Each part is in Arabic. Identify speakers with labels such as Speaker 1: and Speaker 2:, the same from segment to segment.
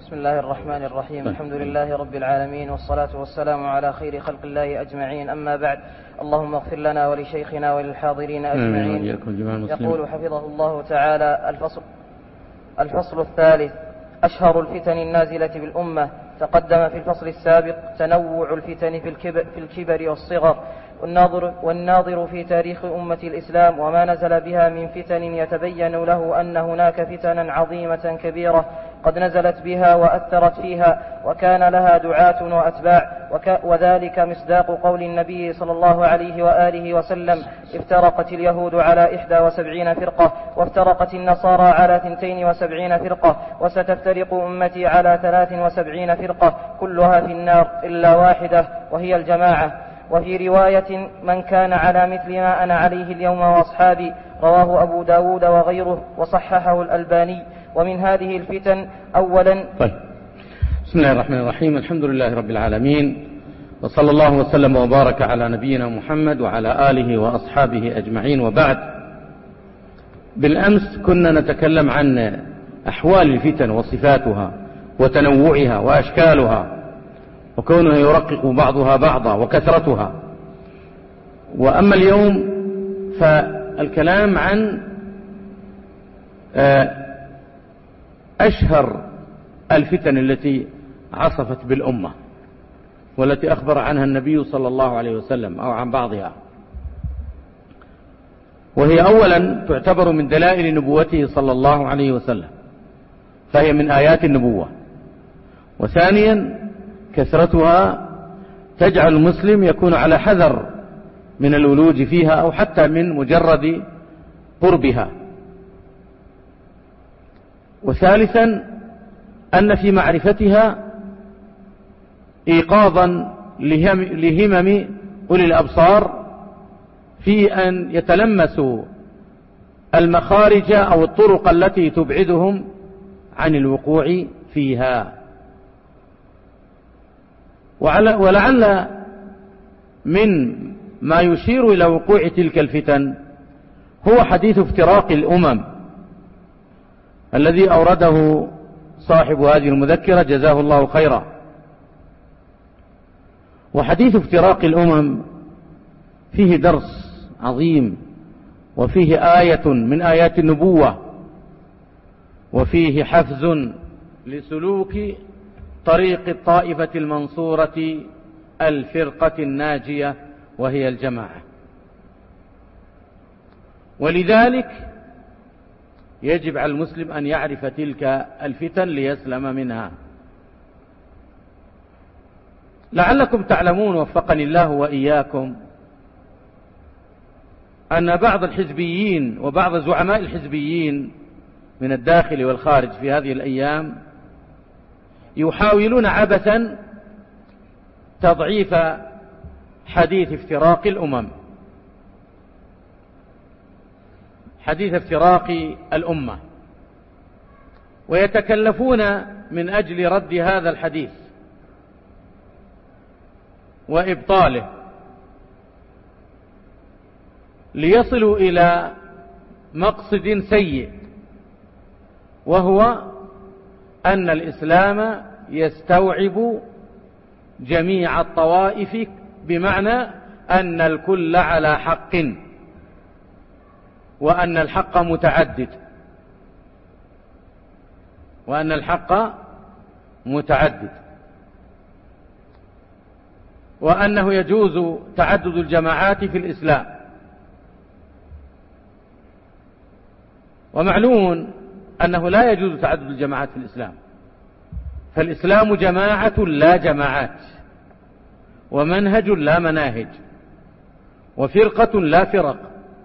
Speaker 1: بسم الله الرحمن الرحيم. الحمد لله رب العالمين، والصلاة والسلام على خير خلق الله أجمعين، أما بعد. اللهم اغفر لنا ولشيخنا وللحاضرين أجمعين. يقول حفظه الله تعالى: الفصل الثالث: أشهر الفتن النازلة بالأمة. تقدم في الفصل السابق تنوع الفتن في الكبر والصغر، والناظر في تاريخ أمة الإسلام وما نزل بها من فتن يتبين له أن هناك فتنا عظيمة كبيرة قد نزلت بها وأثرت فيها وكان لها دعاة وأتباع، وذلك مصداق قول النبي صلى الله عليه وآله وسلم: افترقت اليهود على 71 فرقة، وافترقت النصارى على 72 فرقة، وستفترق أمتي على 73 فرقة، كلها في النار إلا واحدة وهي الجماعة. وفي رواية: من كان على مثل ما أنا عليه اليوم وأصحابي، رواه أبو داود وغيره وصححه الألباني. ومن هذه الفتن أولا.
Speaker 2: طيب، بسم الله الرحمن الرحيم. الحمد لله رب العالمين، وصلى الله وسلم وبارك على نبينا محمد وعلى آله وأصحابه أجمعين، وبعد. بالأمس كنا نتكلم عن أحوال الفتن وصفاتها وتنوعها وأشكالها وكونها يرقق بعضها بعضا وكثرتها. وأما اليوم فالكلام عن أشهر الفتن التي عصفت بالأمة والتي أخبر عنها النبي صلى الله عليه وسلم أو عن بعضها. وهي أولا تعتبر من دلائل نبوته صلى الله عليه وسلم، فهي من آيات النبوة. وثانيا كثرتها تجعل المسلم يكون على حذر من الولوج فيها أو حتى من مجرد قربها. وثالثا أن في معرفتها إيقاظا لهمم أولي الأبصار في أن يتلمسوا المخارج أو الطرق التي تبعدهم عن الوقوع فيها. ولعل من ما يشير إلى وقوع تلك الفتن هو حديث افتراق الأمم الذي أورده صاحب هذه المذكرة جزاه الله خيرا. وحديث افتراق الأمم فيه درس عظيم، وفيه آية من آيات النبوة، وفيه حفز لسلوك طريق الطائفة المنصورة الفرقة الناجية وهي الجماعة. ولذلك يجب على المسلم أن يعرف تلك الفتن ليسلم منها. لعلكم تعلمون وفقني الله وإياكم أن بعض الحزبيين وبعض زعماء الحزبيين من الداخل والخارج في هذه الأيام يحاولون عبثا تضعيف حديث افتراق الأمم، حديث افتراق الأمة، ويتكلفون من أجل رد هذا الحديث وإبطاله ليصلوا إلى مقصد سيء، وهو أن الإسلام يستوعب جميع الطوائف، بمعنى أن الكل على حق، وأن الحق متعدد، وأن الحق متعدد، وأنه يجوز تعدد الجماعات في الإسلام. ومعلوم أنه لا يجوز تعدد الجماعات في الإسلام، فالإسلام جماعة لا جماعات، ومنهج لا مناهج، وفرقة لا فرق،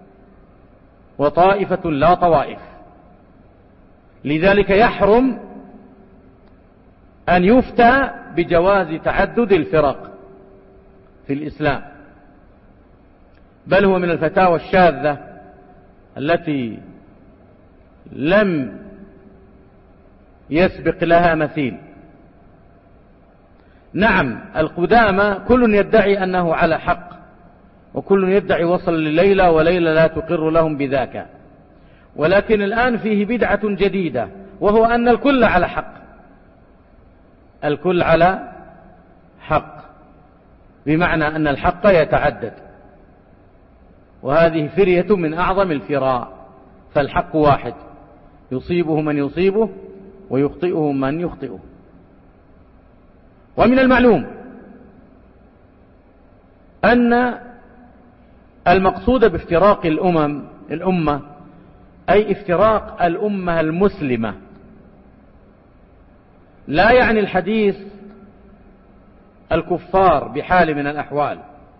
Speaker 2: وطائفة لا طوائف. لذلك يحرم أن يفتى بجواز تعدد الفرق في الإسلام، بل هو من الفتاوى الشاذة التي لم يسبق لها مثيل. نعم، القدامى كل يدعي أنه على حق، وكل يدعي وصل لليلة وليلة لا تقر لهم بذاك، ولكن الآن فيه بدعة جديدة، وهو أن الكل على حق، الكل على حق، بمعنى أن الحق يتعدد، وهذه فرية من أعظم الفراء، فالحق واحد يصيبه من يصيبه ويخطئه من يخطئه. ومن المعلوم أن المقصود بافتراق الأمة أي افتراق الأمة المسلمة، لا يعني الحديث الكفار بحال من الأحوال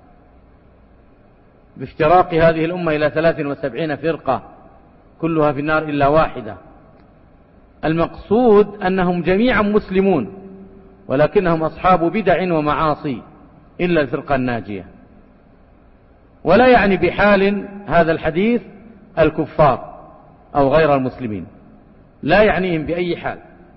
Speaker 2: بافتراق هذه الأمة إلى 73 فرقة كلها في النار إلا واحدة. المقصود أنهم جميعا مسلمون، ولكنهم أصحاب بدع ومعاصي إلا الفرقة الناجية. ولا يعني بحال هذا الحديث الكفار أو غير المسلمين، لا يعنيهم بأي حال،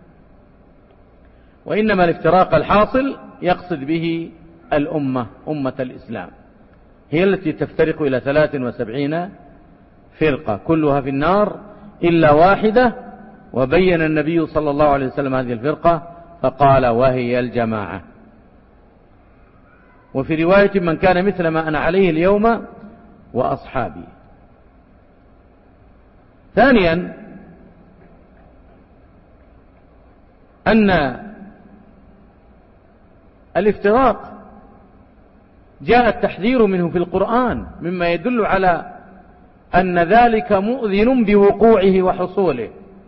Speaker 2: وإنما الافتراق الحاصل يقصد به الأمة، أمة الإسلام، هي التي تفترق إلى 73 فرقة كلها في النار إلا واحدة. وبين النبي صلى الله عليه وسلم هذه الفرقة فقال وهي الجماعة. وفي رواية من كان مثل ما أنا عليه اليوم وأصحابي. ثانيا أن الافتراق جاء التحذير منه في القرآن، مما يدل على أن ذلك مؤذن بوقوعه وحصوله.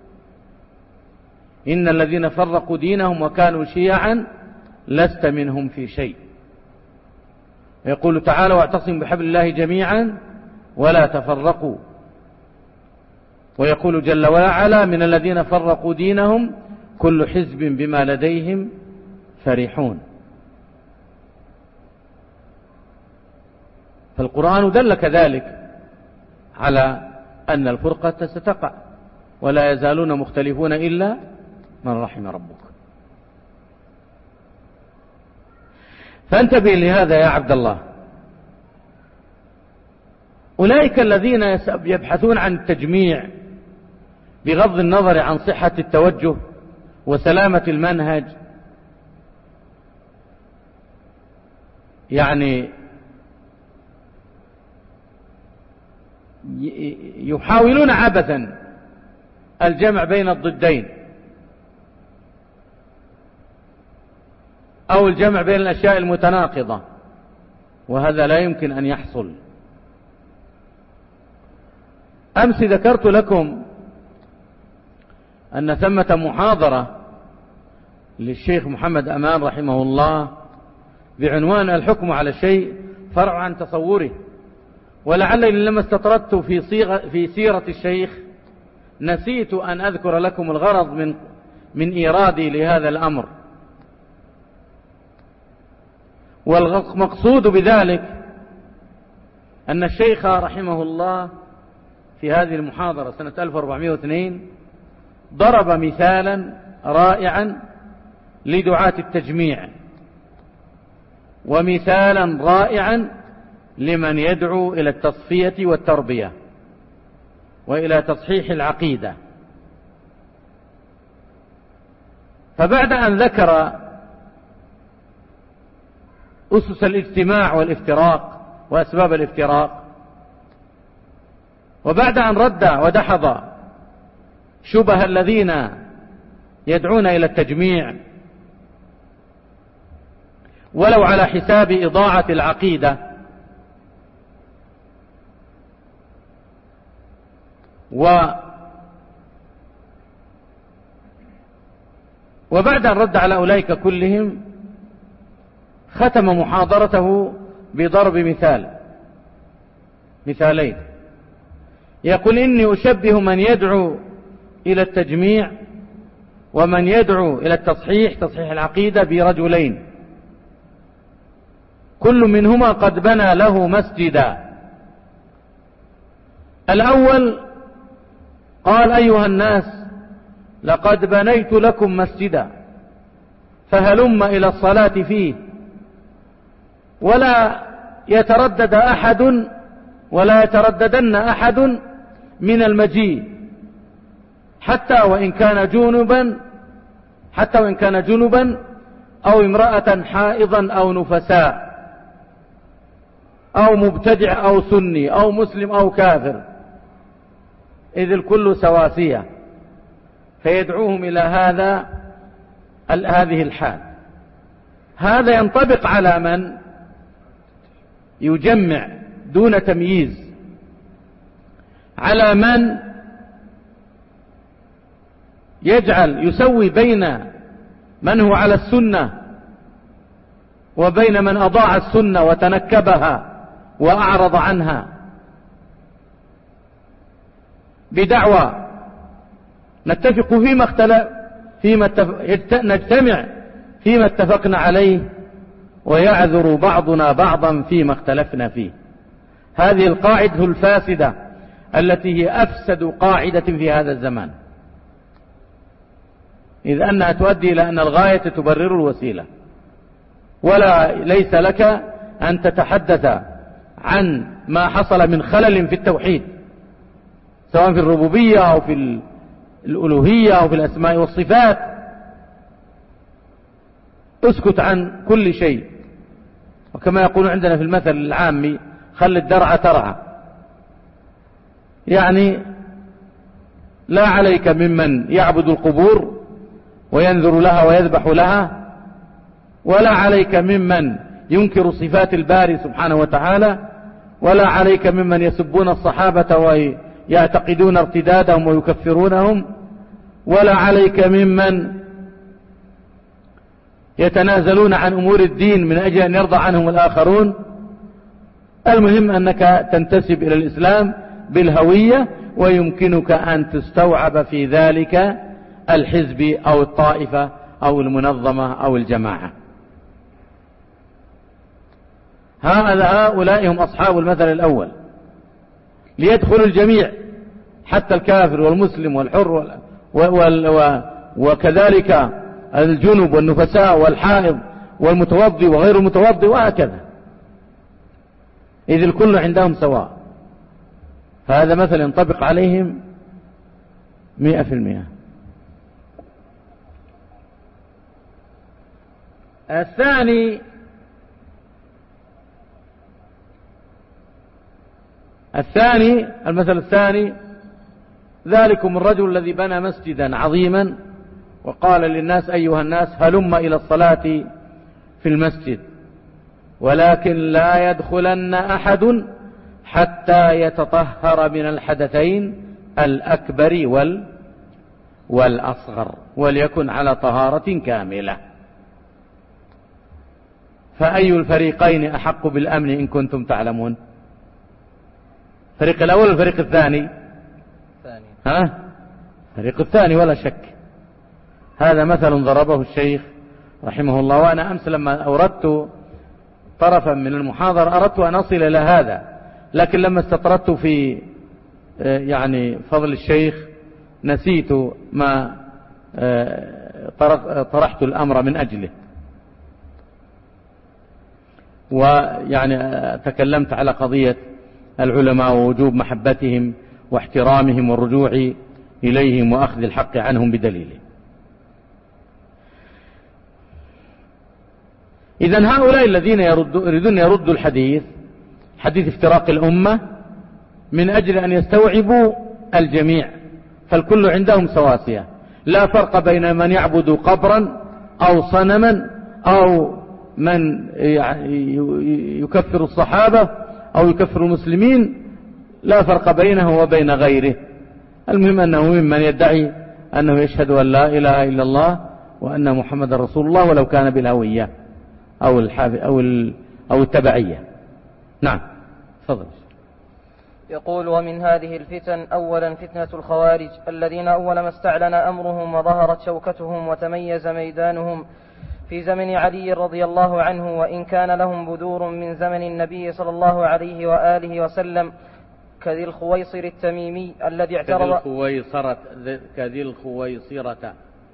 Speaker 2: إن الذين فرقوا دينهم وكانوا شيعا لست منهم في شيء. يقول تعالى واعتصموا بحبل الله جميعا ولا تفرقوا. ويقول جل وعلا من الذين فرقوا دينهم كل حزب بما لديهم فرحون. فالقرآن دل كذلك على أن الفرقة ستقع، ولا يزالون مختلفون إلا من رحم ربك. فانتبه لهذا يا عبد الله. أولئك الذين يبحثون عن التجميع بغض النظر عن صحة التوجه وسلامة المنهج، يعني يحاولون عبثا الجمع بين الضدين أو الجمع بين الأشياء المتناقضة، وهذا لا يمكن أن يحصل. أمس ذكرت لكم أن ثمة محاضرة للشيخ محمد أمان رحمه الله بعنوان الحكم على الشيء فرع عن تصوره، ولعلني لما استطردت في سيرة الشيخ نسيت أن أذكر لكم الغرض من إيرادي لهذا الأمر. والمقصود بذلك أن الشيخ رحمه الله في هذه المحاضرة سنة 1402 ضرب مثالا رائعا لدعاة التجميع، ومثالا رائعا لمن يدعو إلى التصفية والتربية وإلى تصحيح العقيدة. فبعد أن ذكر أسس الاجتماع والافتراق وأسباب الافتراق، وبعد أن رد ودحض شبه الذين يدعون إلى التجميع ولو على حساب إضاعة العقيدة، وبعد أن رد على أولئك كلهم ختم محاضرته بضرب مثالين. يقول إني أشبه من يدعو إلى التجميع ومن يدعو إلى تصحيح العقيدة برجلين، كل منهما قد بنى له مسجدا. الأول قال أيها الناس لقد بنيت لكم مسجدا فهلم إلى الصلاة فيه، ولا يترددن أحد من المجيء حتى وإن كان جنبا أو امرأة حائضا أو نفساء أو مبتدع أو سني أو مسلم أو كافر، إذ الكل سواسية، فيدعوهم إلى هذه الحال. هذا ينطبق على من يجمع دون تمييز، على من يسوي بين من هو على السنة وبين من أضاع السنة وتنكبها وأعرض عنها، بدعوى نجتمع فيما اتفقنا عليه، ويعذر بعضنا بعضا فيما اختلفنا فيه. هذه القاعدة الفاسدة التي هي أفسد قاعدة في هذا الزمان، إذ أنها تؤدي إلى أن الغاية تبرر الوسيلة، ليس لك أن تتحدث عن ما حصل من خلل في التوحيد، سواء في الربوبية أو في الألوهية أو في الأسماء والصفات. اسكت عن كل شيء، وكما يقول عندنا في المثل العامي: خل الدرع ترعى. يعني لا عليك ممن يعبد القبور وينذر لها ويذبح لها، ولا عليك ممن ينكر صفات الباري سبحانه وتعالى، ولا عليك ممن يسبون الصحابة ويعتقدون ارتدادهم ويكفرونهم، ولا عليك ممن يتنازلون عن أمور الدين من أجل أن يرضى عنهم الآخرون. المهم أنك تنتسب إلى الإسلام بالهوية، ويمكنك أن تستوعب في ذلك الحزب أو الطائفة أو المنظمة أو الجماعة. هؤلاء هم أصحاب المثل الأول، ليدخل الجميع حتى الكافر والمسلم والحر وكذلك الجنب والنفساء والحائض والمتوضي وغير المتوضي، وهكذا، إذ الكل عندهم سواء. فهذا مثل ينطبق عليهم 100%. المثل الثاني: ذلكم الرجل الذي بنى مسجدا عظيما وقال للناس: أيها الناس هلم إلى الصلاة في المسجد، ولكن لا يدخلن أحد حتى يتطهر من الحدثين الأكبر والأصغر، وليكن على طهارة كاملة. فأي الفريقين أحق بالأمن إن كنتم تعلمون؟ الفريق الأول والفريق الثاني؟ الفريق الثاني ولا شك. هذا مثل ضربه الشيخ رحمه الله. وأنا أمس لما أوردت طرفا من المحاضرة أردت أن أصل إلى هذا، لكن لما استطردت في فضل الشيخ نسيت ما طرحت الأمر من أجله، تكلمت على قضية العلماء ووجوب محبتهم واحترامهم والرجوع إليهم وأخذ الحق عنهم بدليله. إذن هؤلاء الذين يريدون يردوا الحديث، حديث افتراق الأمة، من أجل أن يستوعبوا الجميع، فالكل عندهم سواسية، لا فرق بين من يعبد قبرا أو صنما أو من يكفر الصحابة أو يكفر المسلمين، لا فرق بينه وبين غيره. المهم أنه ممن يدعي أنه يشهد أن لا إله إلا الله وأن محمد رسول الله، ولو كان بالهوية أو التبعية. نعم، تفضل.
Speaker 1: يقول: ومن هذه الفتن أولا فتنة الخوارج، الذين أول ما استعلن أمرهم وظهرت شوكتهم وتميز ميدانهم في زمن علي رضي الله عنه، وإن كان لهم بذور من زمن النبي صلى الله عليه وآله وسلم، كذي الخويصر التميمي الذي اعترض
Speaker 2: كذي الخويصرة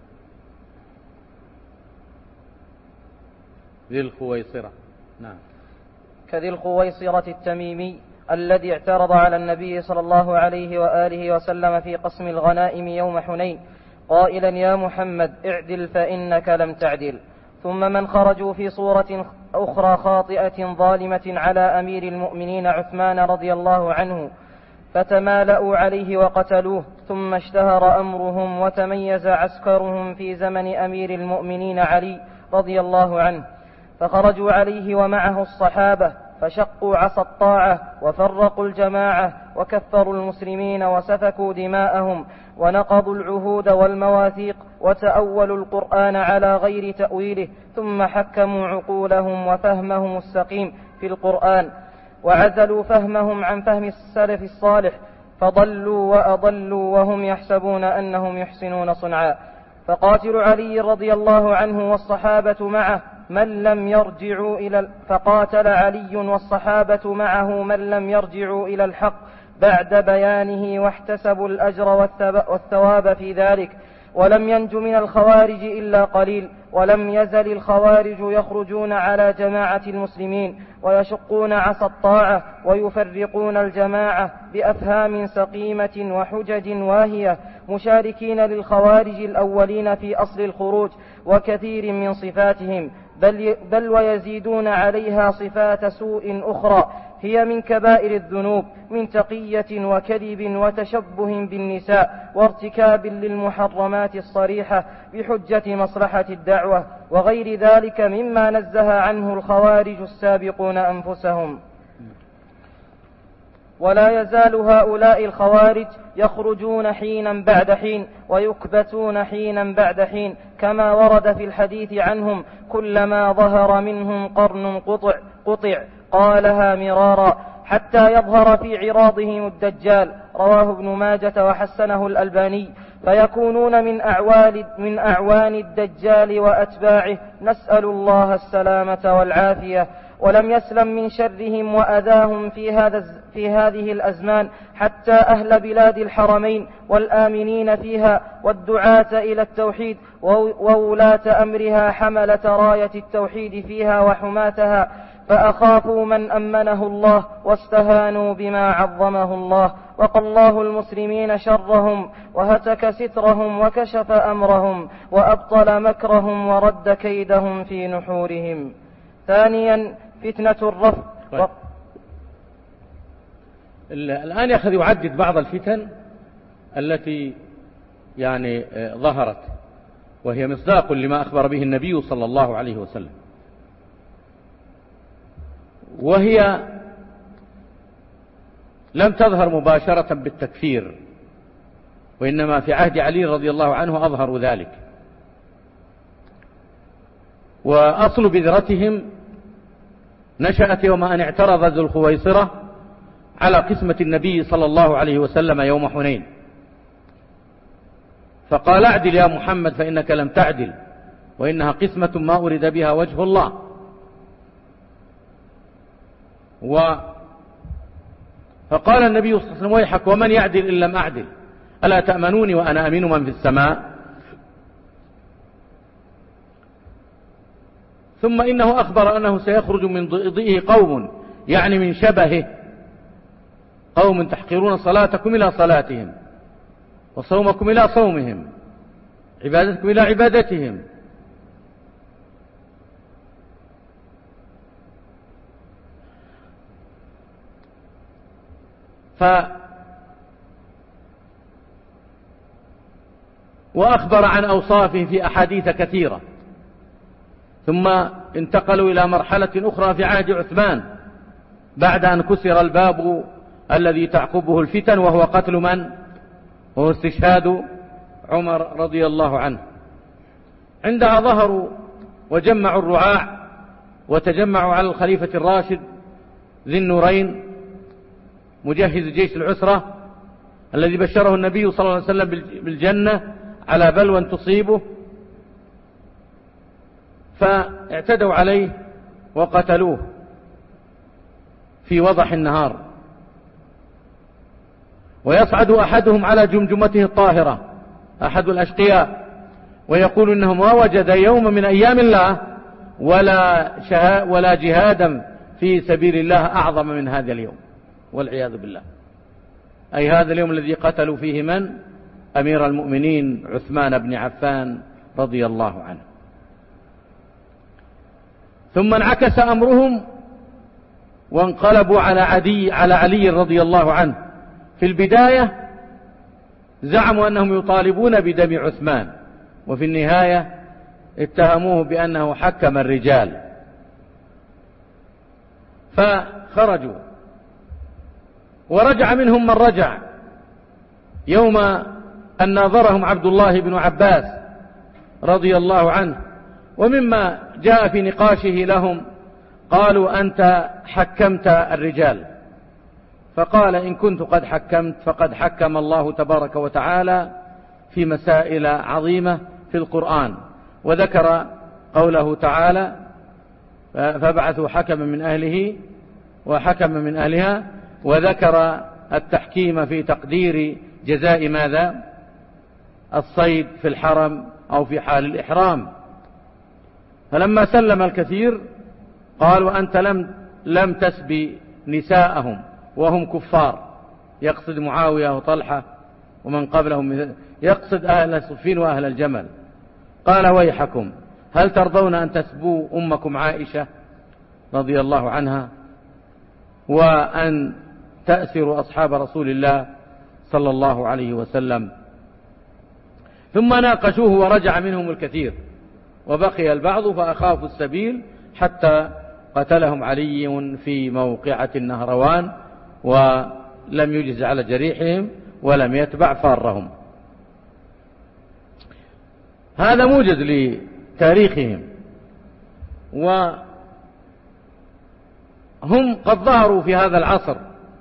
Speaker 2: ذي الخويصرة، نعم،
Speaker 1: كذي الخويصرة التميمي الذي اعترض على النبي صلى الله عليه وآله وسلم في قسم الغنائم يوم حنين قائلا: يا محمد اعدل فإنك لم تعدل. ثم من خرجوا في صورة أخرى خاطئة ظالمة على أمير المؤمنين عثمان رضي الله عنه، فتمالأوا عليه وقتلوه، ثم اشتهر أمرهم وتميز عسكرهم في زمن أمير المؤمنين علي رضي الله عنه، فخرجوا عليه ومعه الصحابة، فشقوا عصا الطاعة وفرقوا الجماعة وكفروا المسلمين وسفكوا دماءهم ونقضوا العهود والمواثيق وتأولوا القرآن على غير تأويله، ثم حكموا عقولهم وفهمهم السقيم في القرآن وعزلوا فهمهم عن فهم السلف الصالح، فضلوا وأضلوا وهم يحسبون أنهم يحسنون صنعا. فقاتل علي رضي الله عنه والصحابة معه من لم يرجعوا فقاتل علي والصحابة معه من لم يرجعوا إلى الحق بعد بيانه، واحتسبوا الأجر والثواب في ذلك، ولم ينج من الخوارج إلا قليل. ولم يزل الخوارج يخرجون على جماعة المسلمين ويشقون عصا الطاعة ويفرقون الجماعة بأفهام سقيمة وحجج واهية، مشاركين للخوارج الأولين في أصل الخروج وكثير من صفاتهم، بل ويزيدون عليها صفات سوء أخرى هي من كبائر الذنوب، من تقية وكذب وتشبه بالنساء وارتكاب للمحرمات الصريحة بحجة مصلحة الدعوة وغير ذلك مما نزه عنه الخوارج السابقون أنفسهم. ولا يزال هؤلاء الخوارج يخرجون حينا بعد حين ويكبتون حينا بعد حين، كما ورد في الحديث عنهم: كلما ظهر منهم قرن قطع، قالها مرارا، حتى يظهر في عراضهم الدجال. رواه ابن ماجة وحسنه الألباني. فيكونون من أعوان الدجال وأتباعه، نسأل الله السلامة والعافية. ولم يسلم من شرهم وأذاهم في هذه الأزمان حتى أهل بلاد الحرمين والآمنين فيها والدعاة إلى التوحيد وولاة أمرها حملة راية التوحيد فيها وحماتها، فأخافوا من أمنه الله واستهانوا بما عظمه الله، وقى الله المسلمين شرهم وهتك سترهم وكشف أمرهم وأبطل مكرهم ورد كيدهم في نحورهم. ثانيا فتنة الرفض.
Speaker 2: الآن يأخذ يعدد بعض الفتن التي ظهرت، وهي مصداق لما أخبر به النبي صلى الله عليه وسلم، وهي لم تظهر مباشرة بالتكفير، وإنما في عهد علي رضي الله عنه أظهروا ذلك. وأصل بذرتهم نشأت يوم أن اعترض ذو الخويصرة على قسمة النبي صلى الله عليه وسلم يوم حنين، فقال: اعدل يا محمد فإنك لم تعدل، وإنها قسمة ما أرد بها وجه الله. فقال النبي صلى الله عليه وسلم: ويحك، ومن يعدل إن لم أعدل؟ ألا تأمنوني وأنا أمين من في السماء؟ ثم إنه أخبر أنه سيخرج من ضئضئه قوم، يعني من شبهه، قوم تحقرون صلاتكم إلى صلاتهم وصومكم إلى صومهم، عبادتكم إلى عبادتهم. وأخبر عن أوصافه في أحاديث كثيرة. ثم انتقلوا إلى مرحلة أخرى في عهد عثمان بعد أن كسر الباب الذي تعقبه الفتن، وهو قتل من؟ وهو استشهاد عمر رضي الله عنه. عندها ظهروا وجمعوا الرعاع وتجمعوا على الخليفة الراشد ذي النورين مجهز جيش العسرة الذي بشره النبي صلى الله عليه وسلم بالجنة على بلوى تصيبه، فاعتدوا عليه وقتلوه في وضح النهار. ويصعد أحدهم على جمجمته الطاهرة، أحد الأشقياء، ويقول إنه ما وجد يوم من أيام الله ولا جهادا في سبيل الله أعظم من هذا اليوم، والعياذ بالله. أي هذا اليوم الذي قتلوا فيه من؟ أمير المؤمنين عثمان بن عفان رضي الله عنه. ثم انعكس أمرهم وانقلبوا على علي رضي الله عنه. في البداية زعموا أنهم يطالبون بدم عثمان، وفي النهاية اتهموه بأنه حكم الرجال، فخرجوا ورجع منهم من رجع. يوم أن ناظرهم عبد الله بن عباس رضي الله عنه، ومما جاء في نقاشه لهم قالوا: أنت حكمت الرجال. فقال: إن كنت قد حكمت فقد حكم الله تبارك وتعالى في مسائل عظيمة في القرآن، وذكر قوله تعالى: فبعثوا حكما من أهله وحكما من أهلها، وذكر التحكيم في تقدير جزاء ماذا؟ الصيد في الحرم أو في حال الإحرام. فلما سلم الكثير قالوا: أنت لم تسبي نساءهم وهم كفار، يقصد معاوية وطلحة ومن قبلهم، يقصد أهل صفين وأهل الجمل. قال: ويحكم، هل ترضون أن تسبوا أمكم عائشة رضي الله عنها وأن تأسروا أصحاب رسول الله صلى الله عليه وسلم؟ ثم ناقشوه ورجع منهم الكثير، وبقي البعض فأخافوا السبيل حتى قتلهم علي في موقعة النهروان، ولم يجز على جريحهم ولم يتبع فارهم. هذا موجز لتاريخهم، وهم قد ظهروا في هذا العصر،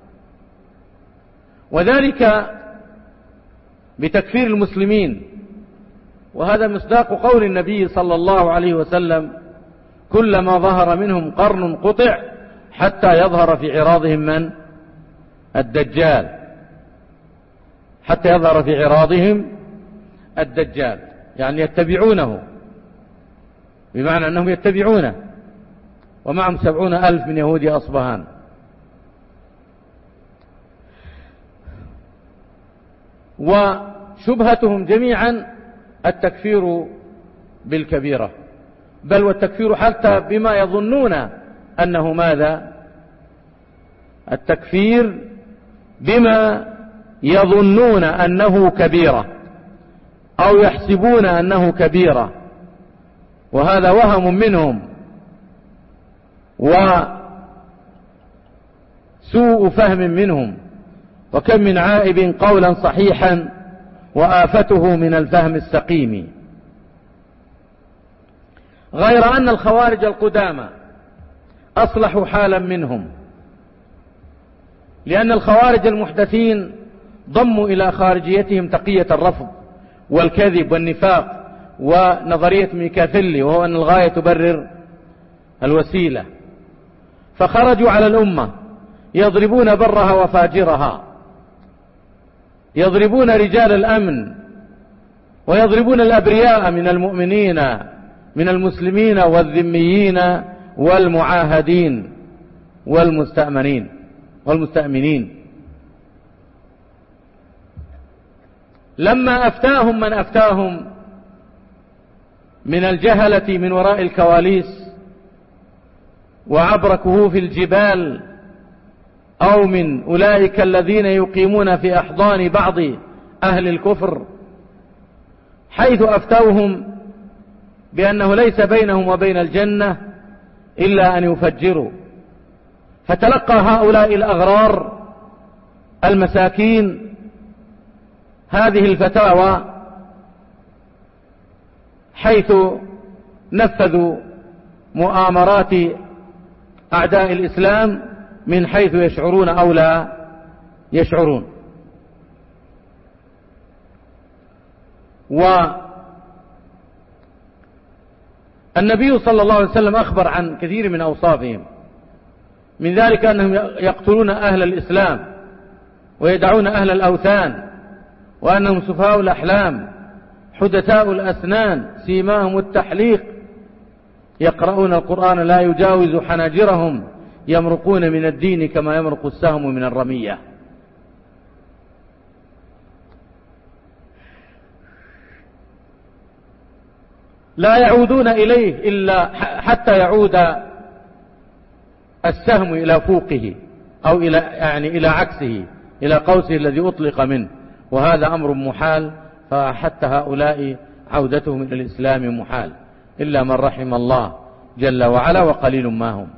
Speaker 2: وذلك بتكفير المسلمين. وهذا مصداق قول النبي صلى الله عليه وسلم: كلما ظهر منهم قرن قطع حتى يظهر في عراضهم من؟ الدجال. حتى يظهر في عراضهم الدجال، يعني يتبعونه، بمعنى أنهم يتبعونه، ومعهم 70,000 من يهود أصبهان. وشبهتهم جميعا التكفير بالكبيرة، بل والتكفير حتى بما يظنون أنه ماذا؟ التكفير بما يظنون أنه كبيرة أو يحسبون أنه كبيرة، وهذا وهم منهم وسوء فهم منهم. وكم من عائب قولا صحيحا وآفته من الفهم السقيم. غير أن الخوارج القدامى أصلحوا حالا منهم، لأن الخوارج المحدثين ضموا إلى خارجيتهم تقية الرفض والكذب والنفاق ونظرية ميكافيلي، وهو أن الغاية تبرر الوسيلة. فخرجوا على الأمة يضربون برها وفاجرها، يضربون رجال الأمن ويضربون الأبرياء من المؤمنين من المسلمين والذميين والمعاهدين والمستأمنين. لما أفتاهم من أفتاهم من الجهلة من وراء الكواليس وعبر كهوف الجبال، أو من أولئك الذين يقيمون في أحضان بعض أهل الكفر، حيث أفتوهم بأنه ليس بينهم وبين الجنة إلا أن يفجروا، فتلقى هؤلاء الأغرار المساكين هذه الفتاوى، حيث نفذوا مؤامرات أعداء الإسلام من حيث يشعرون أو لا يشعرون. والنبي صلى الله عليه وسلم أخبر عن كثير من أوصافهم، من ذلك أنهم يقتلون أهل الإسلام ويدعون أهل الأوثان، وأنهم سفهاء الأحلام حدثاء الأسنان سيماهم التحليق، يقرؤون القرآن لا يجاوز حناجرهم، يمرقون من الدين كما يمرق السهم من الرمية. لا يعودون إليه إلا حتى يعود السهم إلى فوقه أو إلى عكسه، إلى قوسه الذي أطلق منه، وهذا أمر محال. فحتى هؤلاء عودتهم إلى الإسلام محال إلا من رحم الله جل وعلا، وقليل ما هم.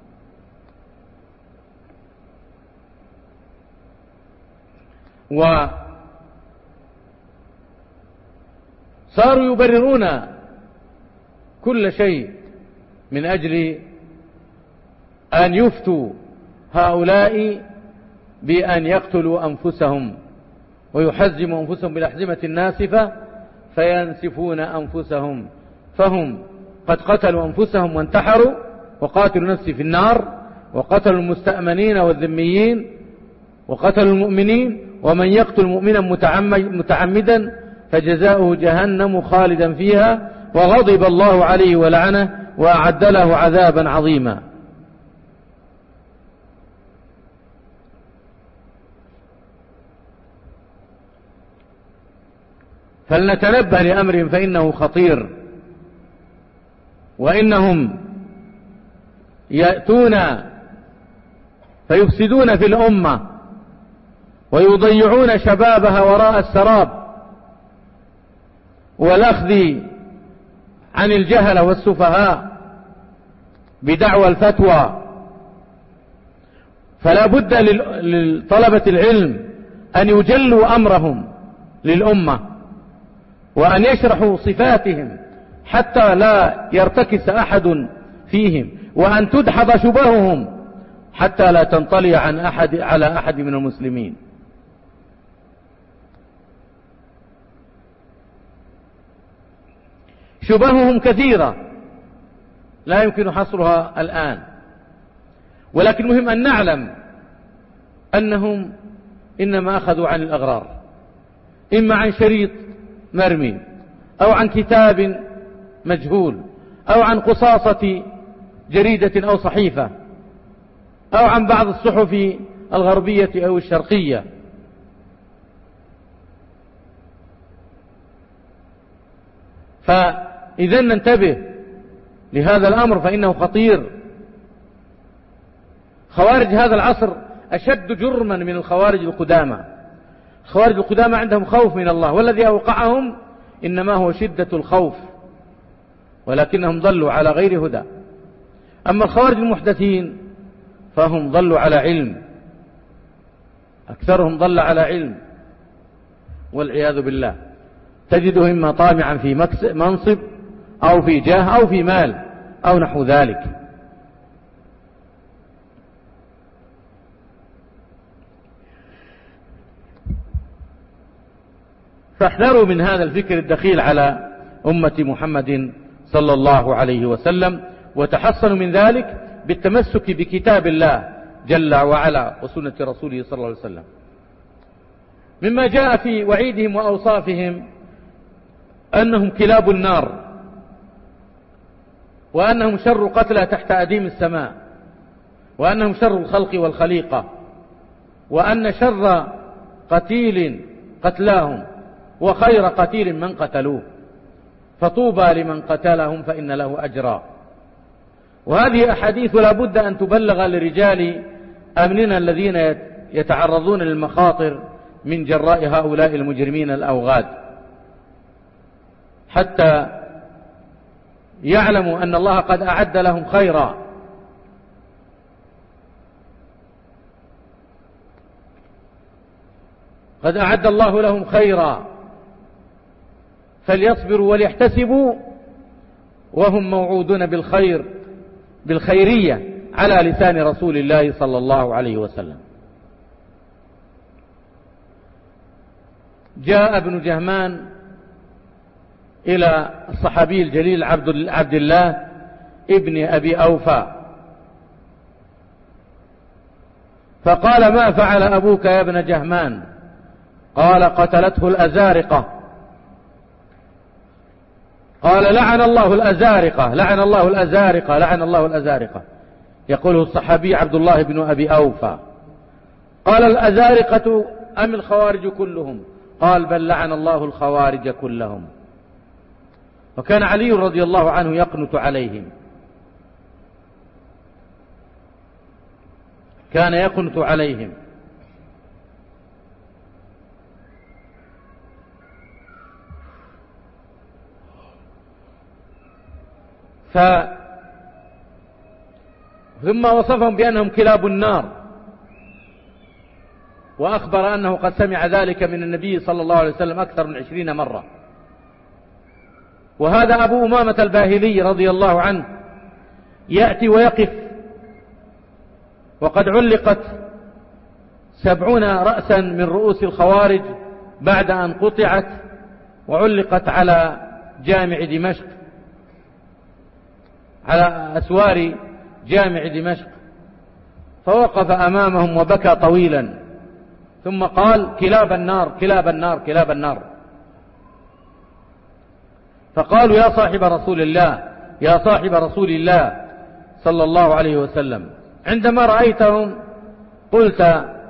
Speaker 2: وصاروا يبررون كل شيء من أجل أن يفتوا هؤلاء بأن يقتلوا أنفسهم ويحزموا أنفسهم بالأحزمة الناسفة فينسفون أنفسهم، فهم قد قتلوا أنفسهم وانتحروا وقاتلوا نفسي في النار، وقتلوا المستأمنين والذميين، وقتلوا المؤمنين. ومن يقتل مؤمنا متعمدا فجزاؤه جهنم خالدا فيها وغضب الله عليه ولعنه وأعد له عذابا عظيما. فلنتنبه لأمرهم فإنه خطير، وإنهم يأتون فيفسدون في الأمة ويضيعون شبابها وراء السراب والأخذ عن الجهل والسفهاء بدعوى الفتوى. فلا بد لطلبة العلم أن يجلوا أمرهم للأمة وأن يشرحوا صفاتهم حتى لا يرتكس أحد فيهم، وأن تدحض شبههم حتى لا تنطلي على أحد من المسلمين. شبههم كثيرة لا يمكن حصرها الآن، ولكن مهم أن نعلم أنهم إنما أخذوا عن الأغرار، إما عن شريط مرمي أو عن كتاب مجهول أو عن قصاصة جريدة أو صحيفة أو عن بعض الصحف الغربية أو الشرقية. فإذا ننتبه لهذا الأمر فإنه خطير. خوارج هذا العصر أشد جرما من الخوارج القدامى. الخوارج القدامى عندهم خوف من الله، والذي أوقعهم إنما هو شدة الخوف، ولكنهم ضلوا على غير هدى. أما الخوارج المحدثين فهم ضلوا على علم، أكثرهم ضل على علم والعياذ بالله. تجده إما طامعا في منصب أو في جاه أو في مال أو نحو ذلك. فاحذروا من هذا الفكر الدخيل على أمة محمد صلى الله عليه وسلم، وتحصنوا من ذلك بالتمسك بكتاب الله جل وعلا وسنة رسوله صلى الله عليه وسلم. مما جاء في وعيدهم وأوصافهم أنهم كلاب النار، وأنهم شر قتلى تحت أديم السماء، وأنهم شر الخلق والخليقة، وأن شر قتيل قتلاهم وخير قتيل من قتلوه، فطوبى لمن قتلهم فإن له أجرا. وهذه أحاديث لا بد أن تبلغ لرجال أمننا الذين يتعرضون للمخاطر من جراء هؤلاء المجرمين الأوغاد، حتى يعلموا أن الله قد أعد لهم خيرا. قد أعد الله لهم خيرا، فليصبروا وليحتسبوا وهم موعودون بالخيرية على لسان رسول الله صلى الله عليه وسلم. جاء ابن جهمان إلى الصحابي الجليل عبد الله ابن أبي أوفى فقال: ما فعل أبوك يا ابن جهمان؟ قال: قتلته الأزارقة. قال: لعن الله الأزارقة، لعن الله الأزارقة، لعن الله الأزارقة. يقوله الصحابي عبد الله بن أبي أوفى. قال: الأزارقة أم الخوارج كلهم؟ قال: بل لعن الله الخوارج كلهم. وكان علي رضي الله عنه يقنت عليهم، كان يقنت عليهم. ثم وصفهم بأنهم كلاب النار، وأخبر أنه قد سمع ذلك من النبي صلى الله عليه وسلم أكثر من 20 مرة. وهذا أبو أمامة الباهلي رضي الله عنه يأتي ويقف وقد علقت 70 رأسا من رؤوس الخوارج بعد أن قطعت وعلقت على جامع دمشق، على أسوار جامع دمشق، فوقف أمامهم وبكى طويلا، ثم قال: كلاب النار كلاب النار كلاب النار. فقالوا: يا صاحب رسول الله يا صاحب رسول الله صلى الله عليه وسلم، عندما رأيتهم قلت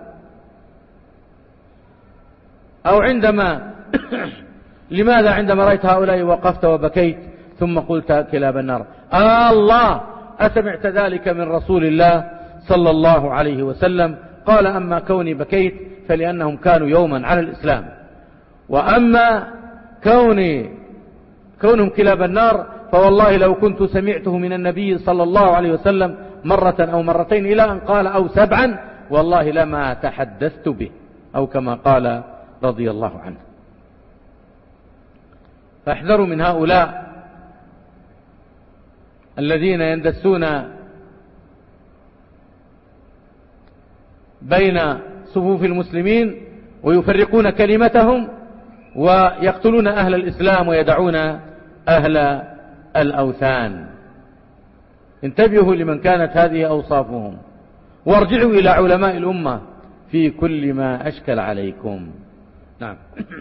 Speaker 2: أو عندما لماذا عندما رأيت هؤلاء وقفت وبكيت ثم قلت كلاب النار؟ الله أسمعت ذلك من رسول الله صلى الله عليه وسلم؟ قال: أما كوني بكيت فلأنهم كانوا يوما على الإسلام، وأما كونهم كلاب النار فوالله لو كنت سمعته من النبي صلى الله عليه وسلم مرة أو مرتين إلى أن قال أو 7 والله لما تحدثت به، أو كما قال رضي الله عنه. فاحذروا من هؤلاء الذين يندسون بين صفوف المسلمين ويفرقون كلمتهم ويقتلون أهل الإسلام ويدعون أهل الأوثان. انتبهوا لمن كانت هذه أوصافهم، وارجعوا إلى علماء الأمة في كل ما أشكل عليكم. نعم.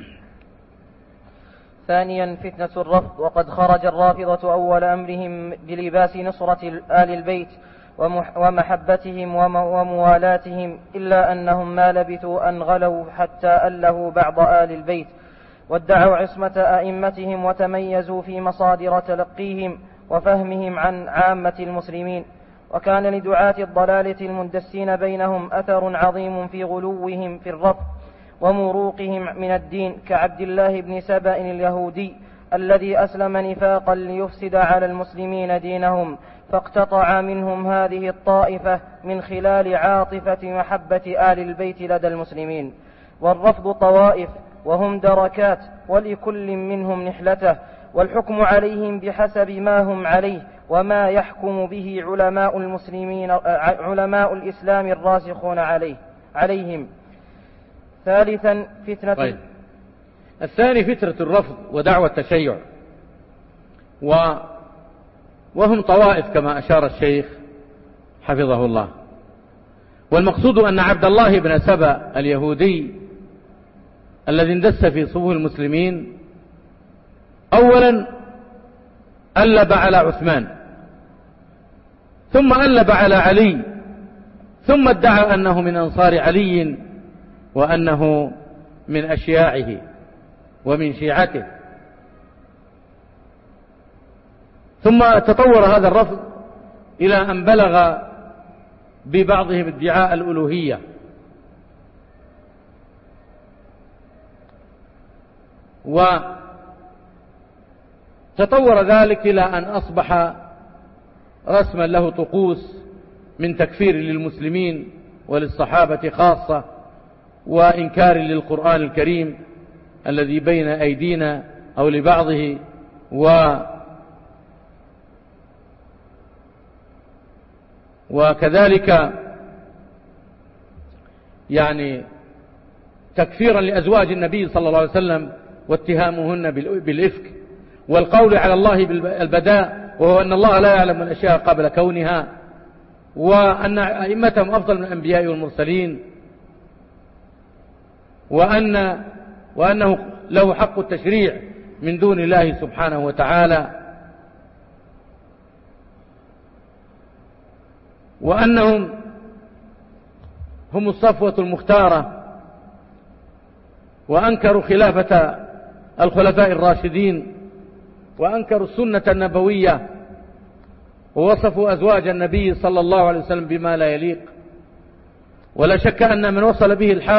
Speaker 1: ثانيا فتنة الرفض، وقد خرج الرافضة أول أمرهم بلباس نصرة آل البيت ومحبتهم وموالاتهم، إلا أنهم ما لبثوا أن غلوا حتى ألهوا بعض آل البيت وادعوا عصمة أئمتهم وتميزوا في مصادر تلقيهم وفهمهم عن عامة المسلمين. وكان لدعاة الضلالة المندسين بينهم أثر عظيم في غلوهم في الرفض ومروقهم من الدين، كعبد الله بن سبأ اليهودي الذي أسلم نفاقا ليفسد على المسلمين دينهم، فاقتطع منهم هذه الطائفة من خلال عاطفة محبة آل البيت لدى المسلمين. والرفض طوائف وهم دركات، ولكل منهم نحلته، والحكم عليهم بحسب ما هم عليه وما يحكم به علماء المسلمين علماء الإسلام الراسخون عليهم. ثالثا فتنة
Speaker 2: الثاني فتنة الرفض ودعوة التشيع، وهم طوائف كما أشار الشيخ حفظه الله. والمقصود أن عبد الله بن سبأ اليهودي الذي اندس في صفوف المسلمين أولا ألب على عثمان، ثم ألب على علي، ثم ادعى أنه من أنصار علي وأنه من أشياعه ومن شيعته. ثم تطور هذا الرفض إلى أن بلغ ببعضهم ادعاء الألوهية، وتطور ذلك إلى أن أصبح رسما له طقوس من تكفير للمسلمين وللصحابة خاصة، وإنكار للقرآن الكريم الذي بين أيدينا أو لبعضه، وكذلك يعني تكفيرا لأزواج النبي صلى الله عليه وسلم واتهامهن بالإفك، والقول على الله بالبداء وهو أن الله لا يعلم الأشياء قبل كونها، وأن أئمتهم أفضل من الأنبياء والمرسلين، وأنه له حق التشريع من دون الله سبحانه وتعالى، وأنهم هم الصفوة المختارة، وأنكروا خلافة الخلفاء الراشدين وأنكروا السنة النبوية ووصفوا أزواج النبي صلى الله عليه وسلم بما لا يليق. ولا شك أن من وصل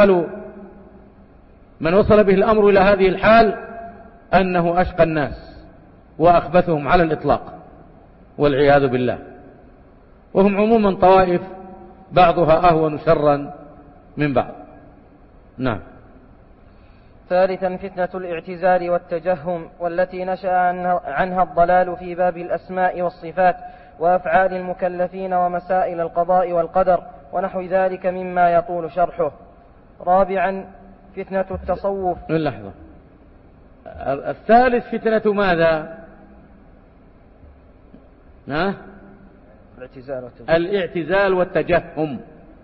Speaker 2: به الأمر إلى هذه الحال أنه أشقى الناس وأخبثهم على الإطلاق والعياذ بالله، وهم عموما طوائف بعضها أهون شرا من بعض. نعم.
Speaker 1: ثالثا فتنة الاعتزال والتجهم، والتي نشأ عنها الضلال في باب الأسماء والصفات وأفعال المكلفين ومسائل القضاء والقدر ونحو ذلك مما يطول شرحه. رابعا فتنة التصوف.
Speaker 2: لحظة، الثالث فتنة ماذا؟ الاعتزال والتجهم،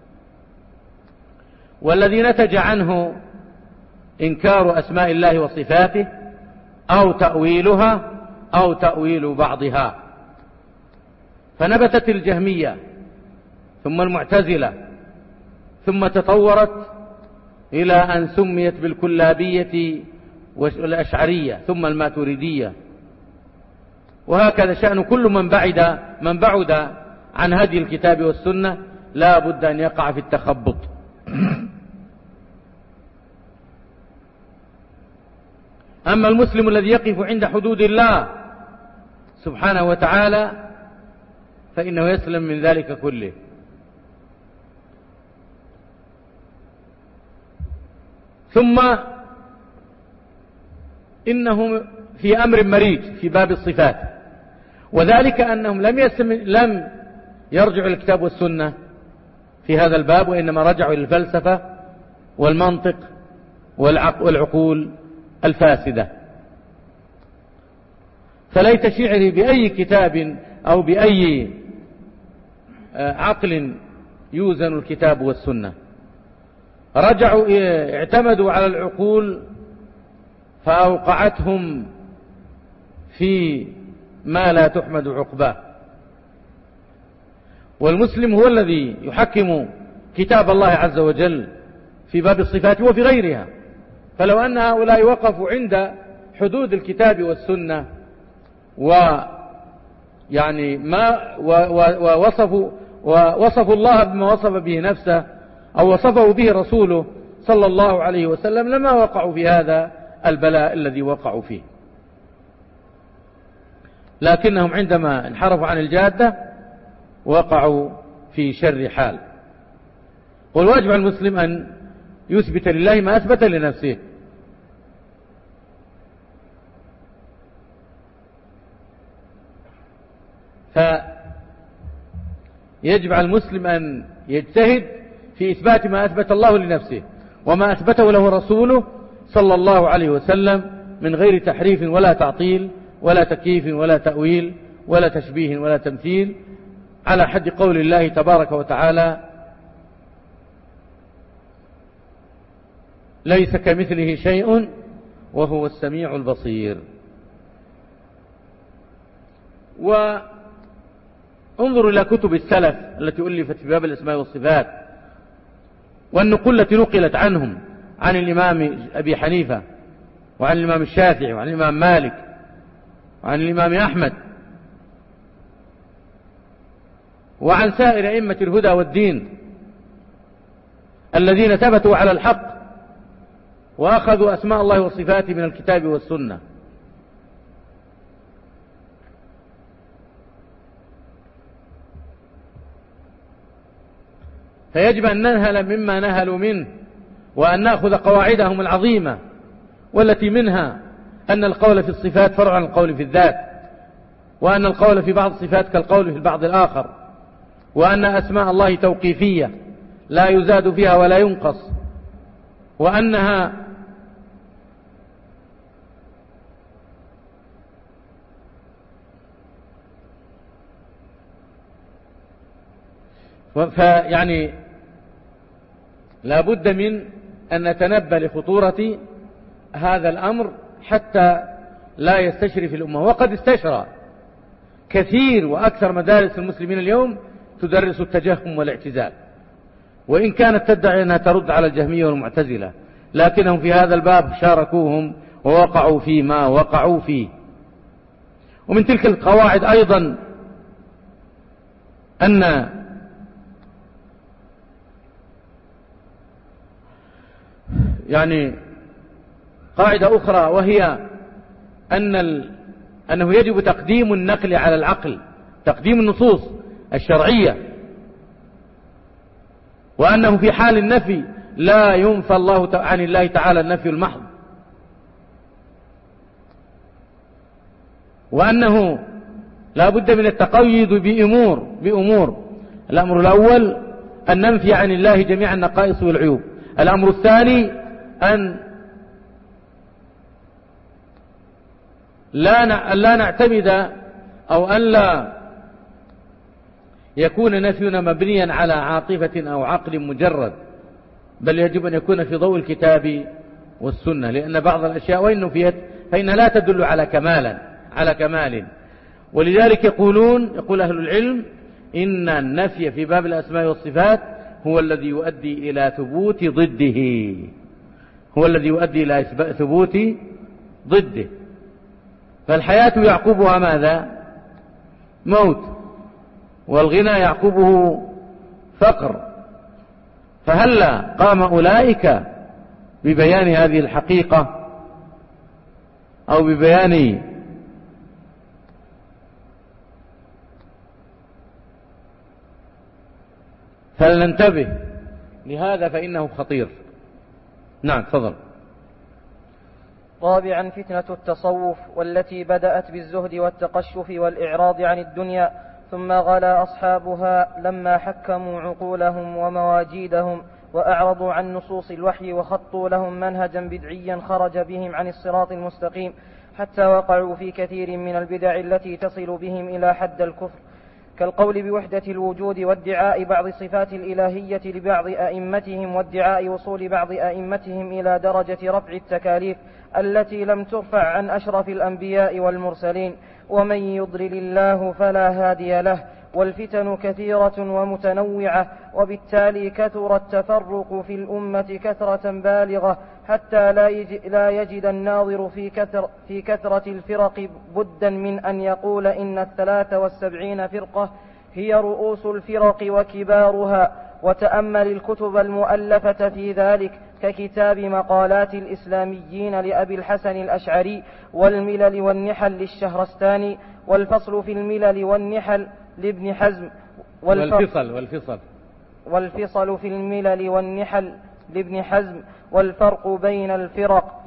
Speaker 2: والذي نتج عنه إنكار أسماء الله وصفاته أو تأويلها أو تأويل بعضها. فنبتت الجهمية ثم المعتزلة ثم تطورت إلى أن سميت بالكلابية والأشعرية ثم الماتريدية، وهكذا شأن كل من بعد عن هدي الكتاب والسنة لا بد أن يقع في التخبط. أما المسلم الذي يقف عند حدود الله سبحانه وتعالى فإنه يسلم من ذلك كله. ثم إنهم في أمر مريج في باب الصفات، وذلك أنهم لم يرجعوا الكتاب والسنة في هذا الباب، وإنما رجعوا إلى الفلسفة والمنطق والعقول الفاسدة. فليت شعري بأي كتاب أو بأي عقل يوزن الكتاب والسنة. رجعوا اعتمدوا على العقول فأوقعتهم في ما لا تحمد عقباه. والمسلم هو الذي يحكم كتاب الله عز وجل في باب الصفات وفي غيرها. فلو أن هؤلاء وقفوا عند حدود الكتاب والسنة ووصفوا الله بما وصف به نفسه أو وصفه به رسوله صلى الله عليه وسلم لما وقعوا في هذا البلاء الذي وقعوا فيه. لكنهم عندما انحرفوا عن الجادة وقعوا في شر حال. والواجب على المسلم أن يثبت لله ما أثبت لنفسه. فيجب على المسلم أن يجتهد في إثبات ما أثبت الله لنفسه وما أثبته له رسوله صلى الله عليه وسلم من غير تحريف ولا تعطيل ولا تكييف ولا تأويل ولا تشبيه ولا تمثيل، على حد قول الله تبارك وتعالى: ليس كمثله شيء وهو السميع البصير. وانظروا إلى كتب السلف التي ألفت في باب الأسماء والصفات والنقول التي نقلت عنهم، عن الإمام أبي حنيفة وعن الإمام الشافعي وعن الإمام مالك وعن الإمام أحمد وعن سائر أئمة الهدى والدين الذين ثبتوا على الحق وأخذوا أسماء الله وصفاته من الكتاب والسنة. فيجب أن ننهل مما نهلوا منه وأن نأخذ قواعدهم العظيمة، والتي منها أن القول في الصفات فرع عن القول في الذات، وأن القول في بعض الصفات كالقول في البعض الآخر، وأن أسماء الله توقيفية لا يزاد فيها ولا ينقص، وأنها فيعني لا بد من أن نتنبه لخطورة هذا الأمر حتى لا يستشري في الأمة. وقد استشرى كثير وأكثر مدارس المسلمين اليوم تدرس التجهم والاعتزال، وإن كانت تدعي أنها ترد على الجهمية والمعتزلة، لكنهم في هذا الباب شاركوهم ووقعوا فيما وقعوا فيه. ومن تلك القواعد أيضا أن يعني قاعدة أخرى، وهي أنه يجب تقديم النقل على العقل، تقديم النصوص الشرعية، وأنه في حال النفي لا ينفى الله عن الله تعالى النفي المحض، وأنه لا بد من التقيد بأمور. الأمر الأول أن ننفي عن الله جميع النقائص والعيوب. الأمر الثاني أن لا نعتمد أو أن لا يكون نفينا مبنيا على عاطفة أو عقل مجرد، بل يجب أن يكون في ضوء الكتاب والسنة، لأن بعض الأشياء وإن نفيت فإنها لا تدل على كمال. ولذلك يقول أهل العلم إن النفي في باب الأسماء والصفات هو الذي يؤدي إلى ثبوت ضده، فالحياة يعقبها ماذا؟ موت، والغنى يعقبه فقر. فهلا قام أولئك ببيان هذه الحقيقة أو ببيان فلننتبه لهذا فإنه خطير. نعم تفضل.
Speaker 1: رابعا فتنة التصوف، والتي بدأت بالزهد والتقشف والإعراض عن الدنيا، ثم غلا أصحابها لما حكموا عقولهم ومواجيدهم وأعرضوا عن نصوص الوحي وخطوا لهم منهجا بدعيا خرج بهم عن الصراط المستقيم، حتى وقعوا في كثير من البدع التي تصل بهم إلى حد الكفر، كالقول بوحدة الوجود وادعاء بعض صفات الإلهية لبعض أئمتهم، وادعاء وصول بعض أئمتهم إلى درجة رفع التكاليف التي لم ترفع عن أشرف الأنبياء والمرسلين. ومن يضلل الله فلا هادي له. والفتن كثيرة ومتنوعة، وبالتالي كثر التفرق في الأمة كثرة بالغة، حتى لا يجد الناظر في كثرة الفرق بدا من أن يقول إن 73 فرقة هي رؤوس الفرق وكبارها. وتأمل الكتب المؤلفة في ذلك، ككتاب مقالات الإسلاميين لأبي الحسن الأشعري، والملل والنحل للشهرستاني، والفصل في الملل والنحل لابن حزم، والفصل في الملل والنحل لابن حزم، والفرق بين الفرق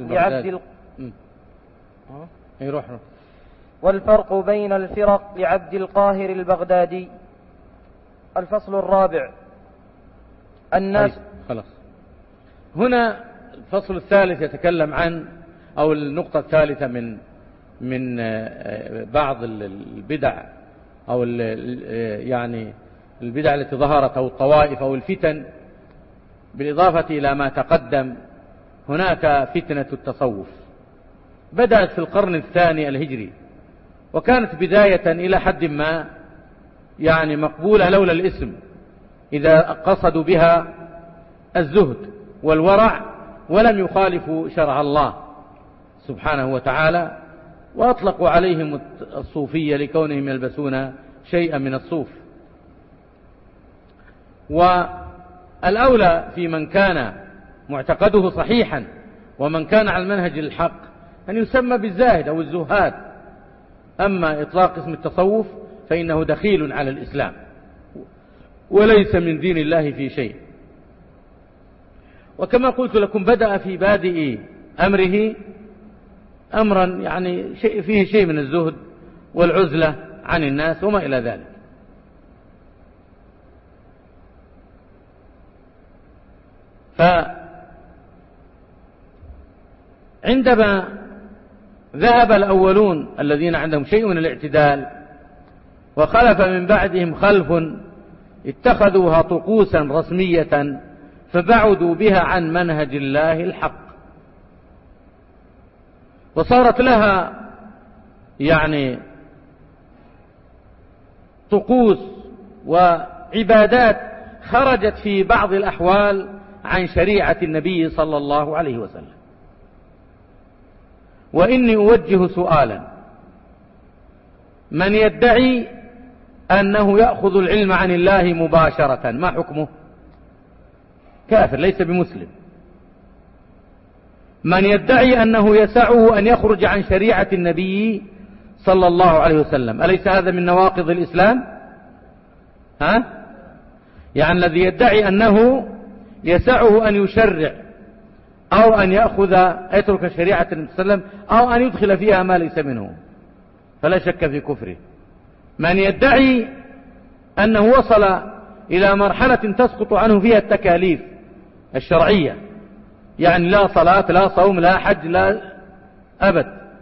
Speaker 1: لعبد القاهر البغدادي. الفصل الرابع الناس.
Speaker 2: خلاص. هنا الفصل الثالث يتكلم عن أو النقطة الثالثة من بعض البدع أو يعني البدع التي ظهرت أو الطوائف أو الفتن، بالإضافة إلى ما تقدم. هناك فتنة التصوف بدأت في القرن الثاني الهجري، وكانت بداية إلى حد ما يعني مقبولة لولا الاسم، إذا قصدوا بها الزهد والورع ولم يخالفوا شرع الله سبحانه وتعالى، وأطلقوا عليهم الصوفية لكونهم يلبسون شيئا من الصوف. والأولى في من كان معتقده صحيحا ومن كان على المنهج الحق أن يسمى بالزاهد أو الزهاد. أما إطلاق اسم التصوف فإنه دخيل على الإسلام وليس من دين الله في شيء. وكما قلت لكم بدأ في بادئ أمره أمرا يعني فيه شيء من الزهد والعزلة عن الناس وما إلى ذلك. فعندما ذهب الأولون الذين عندهم شيء من الاعتدال وخلف من بعدهم خلف اتخذوها طقوسا رسمية فبعدوا بها عن منهج الله الحق، وصارت لها يعني طقوس وعبادات خرجت في بعض الأحوال عن شريعة النبي صلى الله عليه وسلم. وإني أوجه سؤالا من يدعي أنه يأخذ العلم عن الله مباشرة ما حكمه؟ كافر ليس بمسلم. من يدعي أنه يسعه أن يخرج عن شريعة النبي صلى الله عليه وسلم، أليس هذا من نواقض الإسلام؟ يعني الذي يدعي أنه يسعه أن يشرع أو أن يترك شريعة النبي صلى الله عليه وسلم أو أن يدخل فيها ما ليس منه فلا شك في كفره. من يدعي أنه وصل إلى مرحلة تسقط عنه فيها التكاليف الشرعية، يعني لا صلاة لا صوم لا حج لا أبد،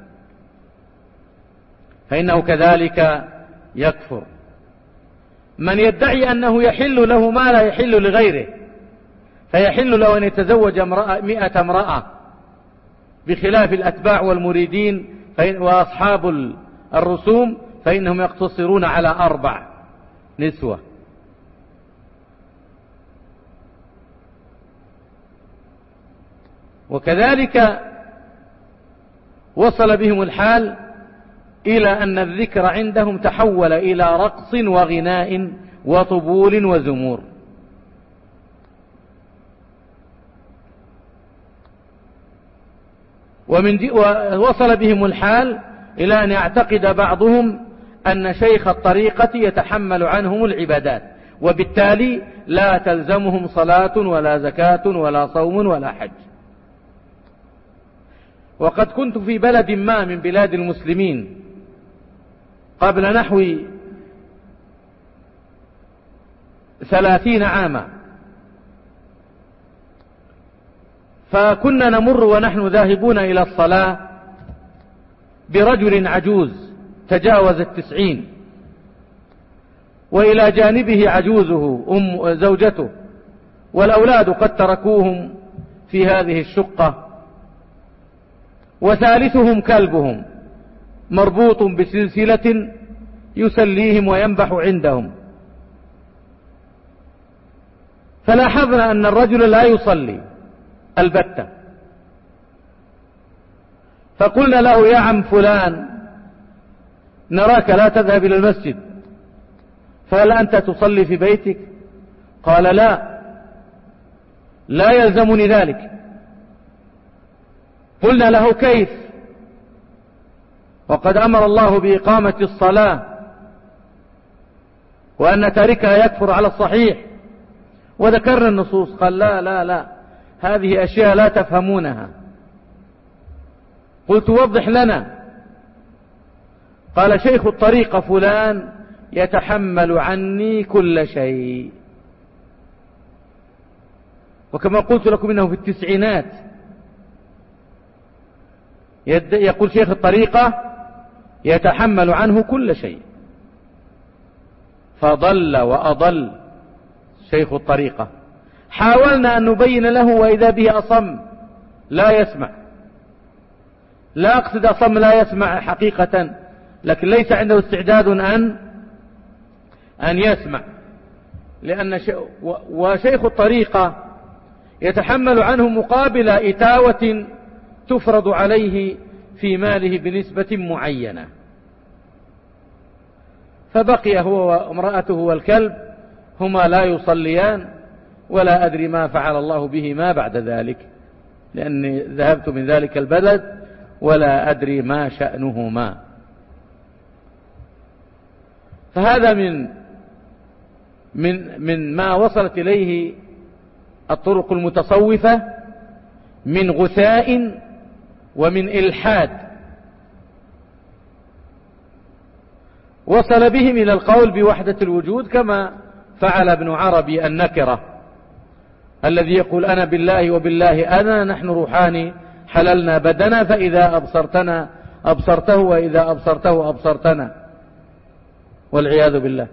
Speaker 2: فإنه كذلك يكفر. من يدعي أنه يحل له ما لا يحل لغيره، فيحل له أن يتزوج 100 امرأة بخلاف الأتباع والمريدين وأصحاب الرسوم، فإنهم يقتصرون على 4 نسوة. وكذلك وصل بهم الحال إلى أن الذكر عندهم تحول إلى رقص وغناء وطبول وزمور. ووصل بهم الحال إلى أن يعتقد بعضهم أن شيخ الطريقة يتحمل عنهم العبادات، وبالتالي لا تلزمهم صلاة ولا زكاة ولا صوم ولا حج. وقد كنت في بلد ما من بلاد المسلمين قبل نحو 30 عاما، فكنا نمر ونحن ذاهبون إلى الصلاة برجل عجوز تجاوز 90، وإلى جانبه عجوزه زوجته، والأولاد قد تركوهم في هذه الشقة، وثالثهم كلبهم مربوط بسلسلة يسليهم وينبح عندهم. فلاحظنا أن الرجل لا يصلي البتة، فقلنا له: يا عم فلان، نراك لا تذهب إلى المسجد، فهل أنت تصلي في بيتك؟ قال: لا يلزمني ذلك. قلنا له: كيف وقد أمر الله بإقامة الصلاة وأن تاركها يكفر على الصحيح؟ وذكرنا النصوص. قال: لا هذه أشياء لا تفهمونها. قلت: وضح لنا. قال: شيخ الطريقة فلان يتحمل عني كل شيء. وكما قلت لكم إنه في التسعينات يقول شيخ الطريقة يتحمل عنه كل شيء. فضل وأضل شيخ الطريقة. حاولنا أن نبين له وإذا به أصم لا يسمع. لا أقصد أصم لا يسمع حقيقة، لكن ليس عنده استعداد أن يسمع، لأن وشيخ الطريقة يتحمل عنه مقابل إتاوة تفرض عليه في ماله بنسبة معينة. فبقي هو وامرأته والكلب هما لا يصليان، ولا أدري ما فعل الله بهما بعد ذلك، لأني ذهبت من ذلك البلد ولا أدري ما شأنهما. فهذا من ما وصلت إليه الطرق المتصوفة من غثاء ومن إلحاد. وصل بهم إلى القول بوحدة الوجود، كما فعل ابن عربي النكرة الذي يقول: أنا بالله وبالله أنا، نحن روحاني حللنا بدنا، فإذا أبصرتنا أبصرته وإذا أبصرته أبصرتنا، والعياذ بالله.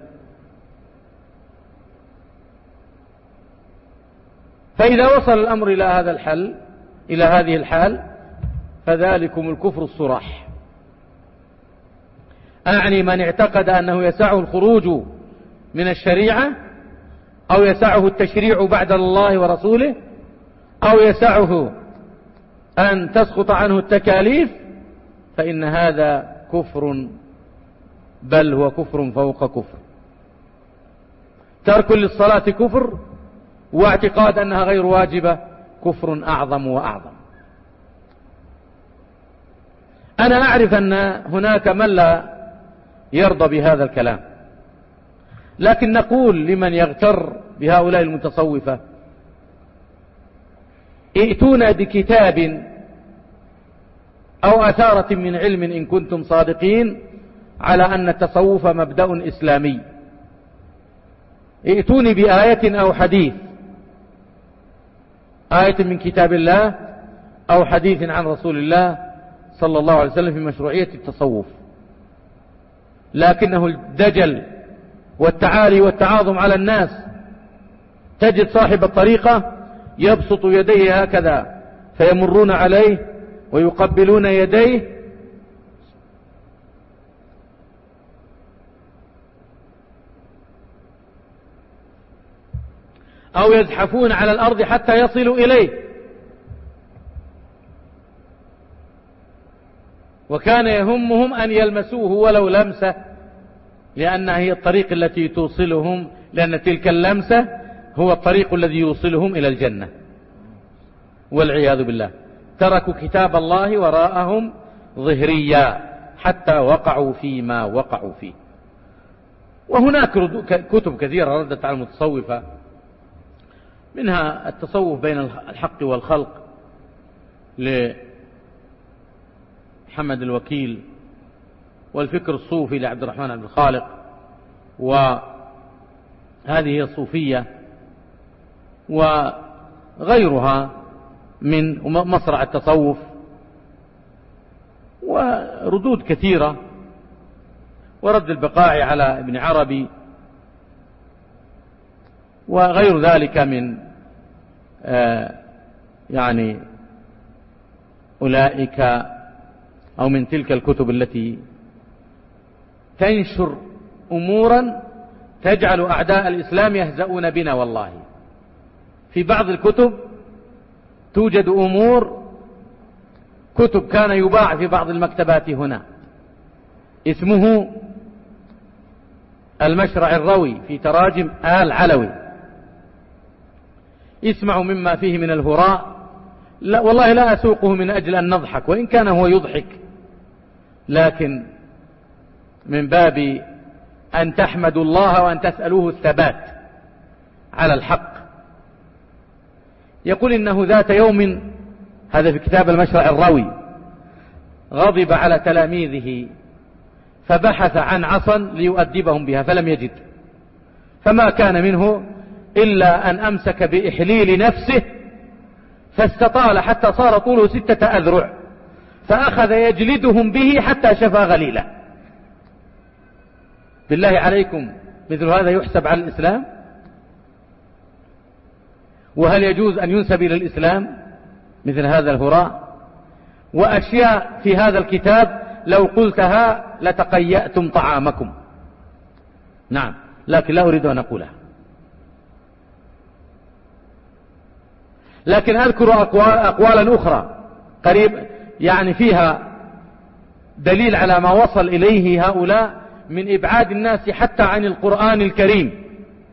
Speaker 2: فإذا وصل الأمر إلى هذه الحال فذلكم الكفر الصراح. أعني من اعتقد أنه يسعه الخروج من الشريعة، أو يسعه التشريع بعد الله ورسوله، أو يسعه أن تسقط عنه التكاليف، فإن هذا كفر بل هو كفر فوق كفر. ترك للصلاة كفر، واعتقاد أنها غير واجبة كفر أعظم وأعظم. أنا أعرف أن هناك من لا يرضى بهذا الكلام، لكن نقول لمن يغتر بهؤلاء المتصوفة: ائتونا بكتاب أو أثارة من علم إن كنتم صادقين على أن التصوف مبدأ إسلامي. ائتوني بآية أو حديث، آية من كتاب الله أو حديث عن رسول الله صلى الله عليه وسلم في مشروعية التصوف. لكنه الدجل والتعالي والتعاظم على الناس. تجد صاحب الطريقة يبسط يديه هكذا فيمرون عليه ويقبلون يديه، أو يزحفون على الأرض حتى يصلوا إليه. وكان يهمهم أن يلمسوه ولو لمسة، لأنها هي الطريق التي توصلهم، لأن تلك اللمسة هو الطريق الذي يوصلهم إلى الجنة والعياذ بالله. تركوا كتاب الله وراءهم ظهريا حتى وقعوا فيما وقعوا فيه. وهناك كتب كثيرة ردت على المتصوفة، منها التصوف بين الحق والخلق لمحمد الوكيل، والفكر الصوفي لعبد الرحمن عبد الخالق، وهذه هي الصوفية، وغيرها من مصرع التصوف، وردود كثيرة، ورد البقاع على ابن عربي، وغير ذلك من يعني أولئك أو من تلك الكتب التي تنشر أمورا تجعل أعداء الإسلام يهزؤون بنا. والله في بعض الكتب توجد أمور، كتب كان يباع في بعض المكتبات هنا اسمه المشرع الروي في تراجم آل علوي. اسمعوا مما فيه من الهراء. لا والله لا أسوقه من أجل أن نضحك، وإن كان هو يضحك، لكن من باب أن تحمدوا الله وأن تسألوه الثبات على الحق. يقول إنه ذات يوم، هذا في كتاب المشرع الروي، غضب على تلاميذه فبحث عن عصا ليؤدبهم بها فلم يجد، فما كان منه إلا أن أمسك بإحليل نفسه فاستطال حتى صار طوله 6 أذرع، فأخذ يجلدهم به حتى شفى غليله. بالله عليكم، مثل هذا يحسب على الإسلام؟ وهل يجوز أن ينسب إلى الإسلام مثل هذا الهراء؟ وأشياء في هذا الكتاب لو قلتها لتقيأتم طعامكم. نعم، لكن لا أريد أن أقولها. لكن أذكر أقوالا أخرى قريب يعني فيها دليل على ما وصل إليه هؤلاء من إبعاد الناس حتى عن القرآن الكريم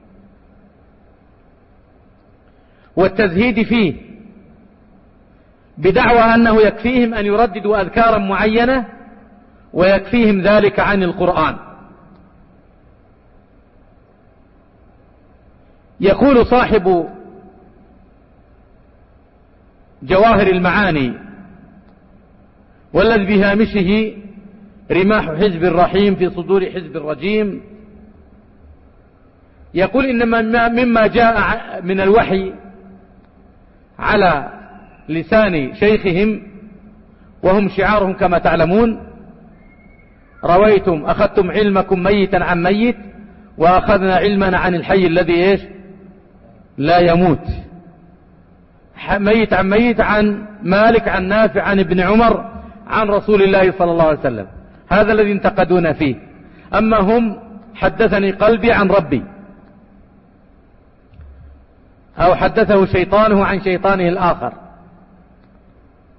Speaker 2: والتزهيد فيه، بدعوى أنه يكفيهم أن يرددوا أذكارا معينة ويكفيهم ذلك عن القرآن. يقول صاحب جواهر المعاني والذي بهامشه رماح حزب الرحيم في صدور حزب الرجيم، يقول إنما مما جاء من الوحي على لسان شيخهم وهم شعارهم كما تعلمون: رويتم أخذتم علمكم ميتا عن ميت وأخذنا علمنا عن الحي الذي إيش لا يموت. ميت عن ميت، عن مالك، عن نافع، عن ابن عمر، عن رسول الله صلى الله عليه وسلم. هذا الذي انتقدون فيه. أما هم حدثني قلبي عن ربي، أو حدثه شيطانه عن شيطانه الآخر.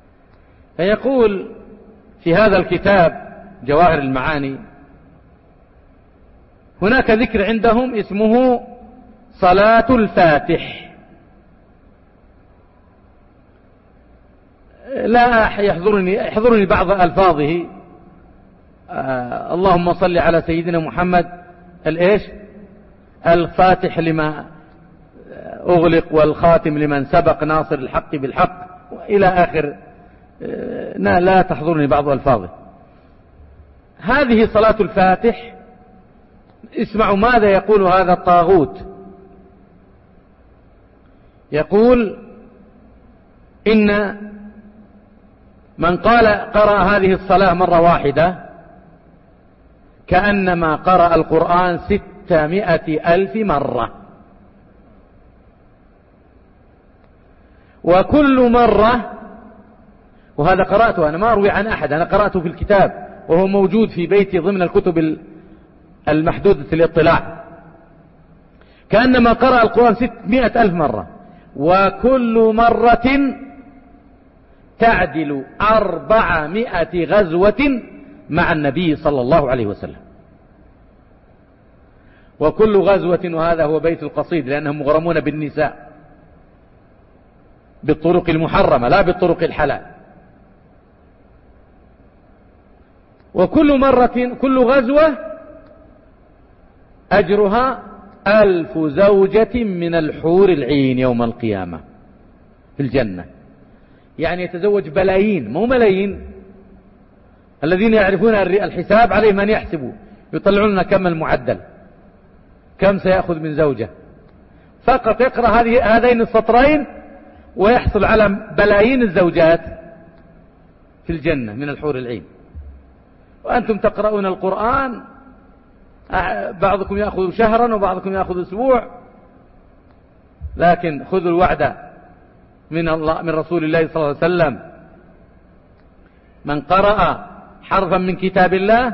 Speaker 2: فيقول في هذا الكتاب جواهر المعاني: هناك ذكر عندهم اسمه صلاة الفاتح. لا يحضرني بعض ألفاظه. اللهم صل على سيدنا محمد الفاتح لما أغلق والخاتم لمن سبق ناصر الحق بالحق إلى آخر. لا تحضرني بعض ألفاظه. هذه صلاة الفاتح. اسمعوا ماذا يقول هذا الطاغوت. يقول إن من قرأ هذه الصلاة مرة واحدة كأنما قرأ القرآن 600,000 مرة، وكل مرة، وهذا قرأته أنا ما أروي عن أحد، أنا قرأته في الكتاب وهو موجود في بيتي ضمن الكتب المحدودة الاطلاع، كأنما قرأ القرآن 600,000 مرة، وكل مرة تعدل 400 غزوة مع النبي صلى الله عليه وسلم. وكل غزوة، وهذا هو بيت القصيد لأنهم مغرمون بالنساء بالطرق المحرمة لا بالطرق الحلال. وكل مرة كل غزوة أجرها 1000 زوجة من الحور العين يوم القيامة في الجنة. يعني يتزوج بلايين، مو ملايين. الذين يعرفون الحساب عليهم أن يحسبوا، يطلعون لنا كم المعدل، كم سيأخذ من زوجة. فقط يقرأ هذين السطرين ويحصل على بلايين الزوجات في الجنة من الحور العين. وأنتم تقرؤون القرآن، بعضكم يأخذ شهرا وبعضكم يأخذ أسبوع، لكن خذوا الوعد من رسول الله صلى الله عليه وسلم: من قرأ حرفا من كتاب الله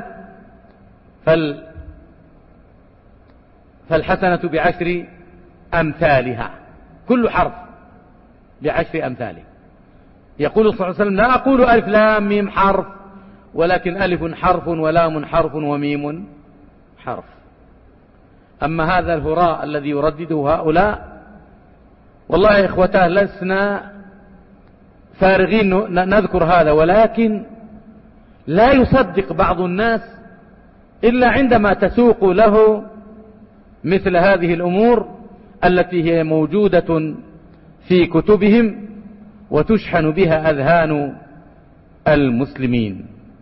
Speaker 2: فالحسنة ب10 أمثالها، كل حرف ب10 أمثاله. يقول صلى الله عليه وسلم: لا أقول ألف لام ميم حرف، ولكن ألف حرف ولام حرف وميم حرف. أما هذا الهراء الذي يردده هؤلاء، والله يا إخوتاه لسنا فارغين نذكر هذا، ولكن لا يصدق بعض الناس إلا عندما تسوق له مثل هذه الأمور التي هي موجودة في كتبهم وتشحن بها أذهان المسلمين.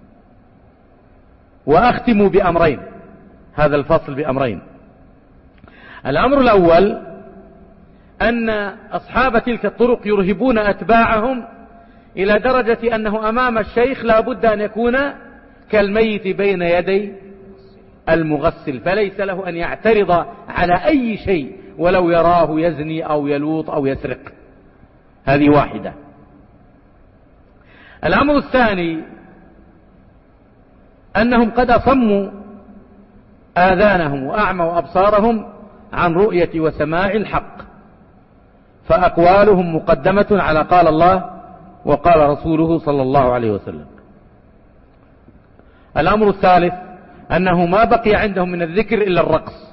Speaker 2: وأختم بأمرين، هذا الفصل بأمرين. الأمر الأول أن أصحاب تلك الطرق يرهبون أتباعهم إلى درجة أنه أمام الشيخ لا بد أن يكون كالميت بين يدي المغسل، فليس له أن يعترض على أي شيء ولو يراه يزني أو يلوط أو يسرق. هذه واحدة. الأمر الثاني أنهم قد أصموا آذانهم وأعموا أبصارهم عن رؤية وسماع الحق، فأقوالهم مقدمة على قال الله وقال رسوله صلى الله عليه وسلم. الأمر الثالث أنه ما بقي عندهم من الذكر إلا الرقص.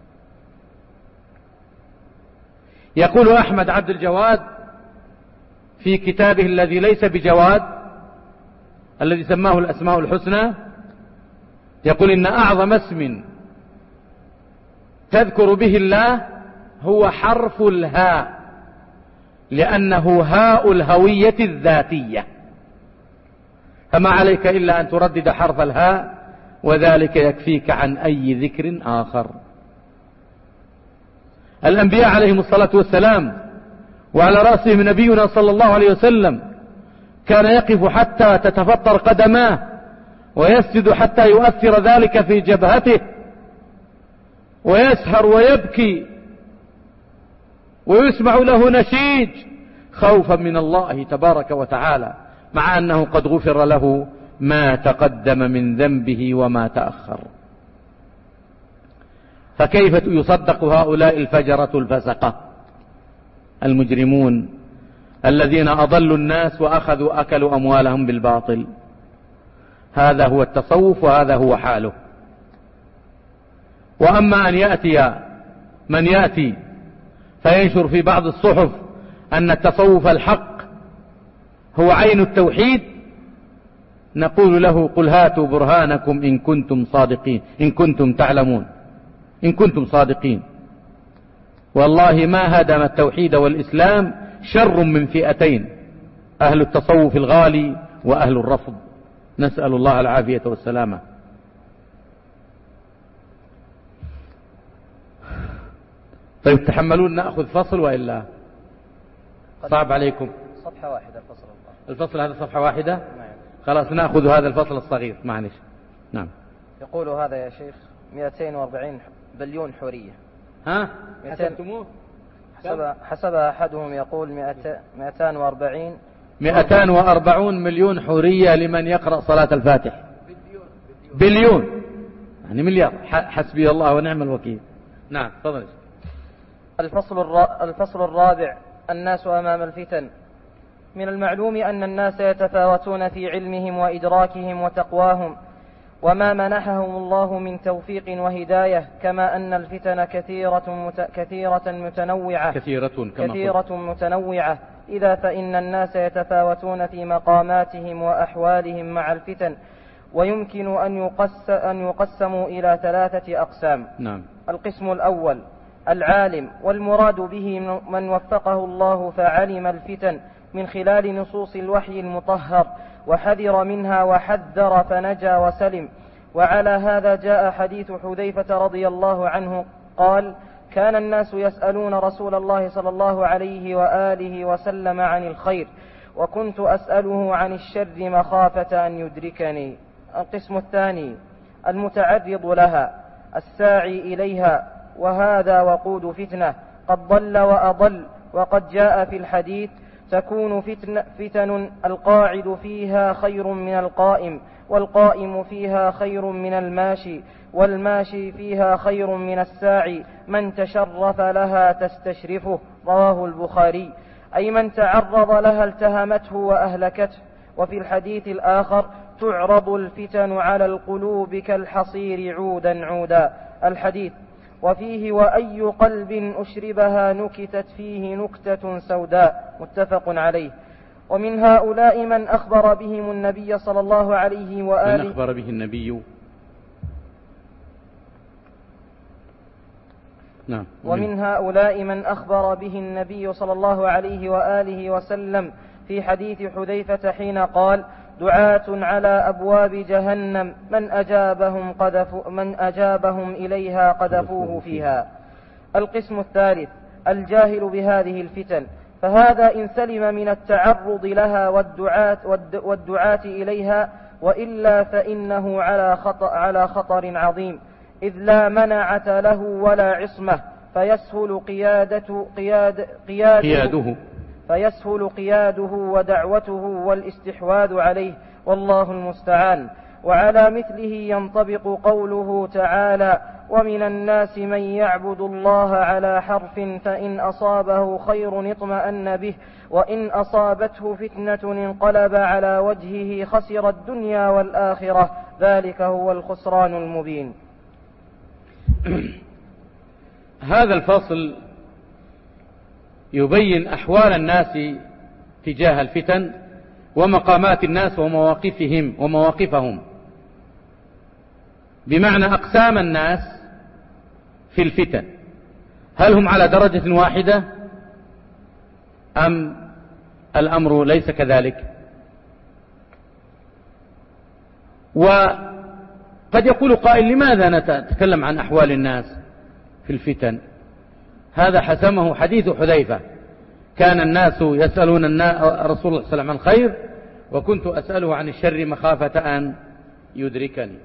Speaker 2: يقول أحمد عبد الجواد في كتابه الذي ليس بجواد الذي سماه الأسماء الحسنى، يقول: إن أعظم اسم تذكر به الله هو حرف الهاء، لأنه هاء الهوية الذاتية، فما عليك إلا أن تردد حرف الهاء وذلك يكفيك عن أي ذكر آخر. الأنبياء عليهم الصلاة والسلام وعلى رأسهم نبينا صلى الله عليه وسلم كان يقف حتى تتفطر قدماه، ويسجد حتى يؤثر ذلك في جبهته، ويسهر ويبكي ويسمع له نشيج خوفا من الله تبارك وتعالى، مع أنه قد غفر له ما تقدم من ذنبه وما تأخر. فكيف يصدق هؤلاء الفجرة الفسقة المجرمون الذين أضلوا الناس أكلوا أموالهم بالباطل؟ هذا هو التصوف وهذا هو حاله. وأما أن يأتي من يأتي فينشر في بعض الصحف أن التصوف الحق هو عين التوحيد، نقول له قل هاتوا برهانكم إن كنتم صادقين، إن كنتم تعلمون، إن كنتم صادقين. والله ما هدم التوحيد والإسلام شر من فئتين، أهل التصوف الغالي وأهل الرفض، نسأل الله العافية والسلامة. طيب تحملون نأخذ فصل وإلا صعب عليكم؟
Speaker 1: صفحة واحدة
Speaker 2: الفصل هذا صفحة واحدة. خلاص نأخذ هذا الفصل الصغير معلش. نعم.
Speaker 1: يقول هذا يا شيخ 240 بليون حورية.
Speaker 2: ها حسبتموه؟
Speaker 1: حسب أحدهم يقول
Speaker 2: 240 مليون حورية لمن يقرأ صلاة الفاتح. بليون يعني مليار. حسبي الله ونعم الوكيل. نعم تفضل.
Speaker 1: الفصل الرابع: الناس أمام الفتن. من المعلوم أن الناس يتفاوتون في علمهم وإدراكهم وتقواهم وما منحهم الله من توفيق وهداية، كما أن الفتن كثيرة متنوعة، إذا فإن الناس يتفاوتون في مقاماتهم وأحوالهم مع الفتن، ويمكن أن يقسموا إلى 3 أقسام.
Speaker 2: نعم.
Speaker 1: القسم الأول: العالم، والمراد به من وفقه الله فعلم الفتن من خلال نصوص الوحي المطهر وحذر منها وحذر فنجا وسلم. وعلى هذا جاء حديث حذيفة رضي الله عنه قال: كان الناس يسألون رسول الله صلى الله عليه وآله وسلم عن الخير، وكنت أسأله عن الشر مخافة أن يدركني. القسم الثاني: المتعرض لها، الساعي إليها، وهذا وقود فتنة قد ضل وأضل. وقد جاء في الحديث: تكون فتن القاعد فيها خير من القائم، والقائم فيها خير من الماشي، والماشي فيها خير من الساعي، من تشرف لها تستشرفه. رواه البخاري. أي من تعرض لها التهمته وأهلكته. وفي الحديث الآخر: تعرض الفتن على القلوب كالحصير عودا عودا. الحديث. وفيه: وأي قلب أشربها نكتت فيه نكتة سوداء. متفق عليه. ومن هؤلاء من أخبر بهم النبي صلى الله عليه وآله
Speaker 2: من أخبر به النبي. نعم.
Speaker 1: ومن هؤلاء من أخبر به النبي صلى الله عليه وآله وسلم في حديث حذيفة حين قال: دعاة على أبواب جهنم من أجابهم إليها قذفوه فيها. القسم الثالث: الجاهل بهذه الفتن، فهذا إن سلم من التعرض لها والدعاة إليها، وإلا فإنه على خطر عظيم، إذ لا منعة له ولا عصمة، فيسهل قياده ودعوته والاستحواذ عليه، والله المستعان. وعلى مثله ينطبق قوله تعالى: ومن الناس من يعبد الله على حرف، فإن أصابه خير اطمأن به، وإن أصابته فتنة انقلب على وجهه خسر الدنيا والآخرة، ذلك هو الخسران المبين.
Speaker 2: هذا الفصل يبين أحوال الناس تجاه الفتن ومقامات الناس ومواقفهم، بمعنى أقسام الناس في الفتن، هل هم على درجة واحدة أم الأمر ليس كذلك؟ وقد يقول قائل: لماذا نتكلم عن أحوال الناس في الفتن؟ هذا حسمه حديث حذيفة: كان الناس يسألون رسول الله صلى الله عليه وسلم عن الخير، وكنت أسأله عن الشر مخافة أن يدركني.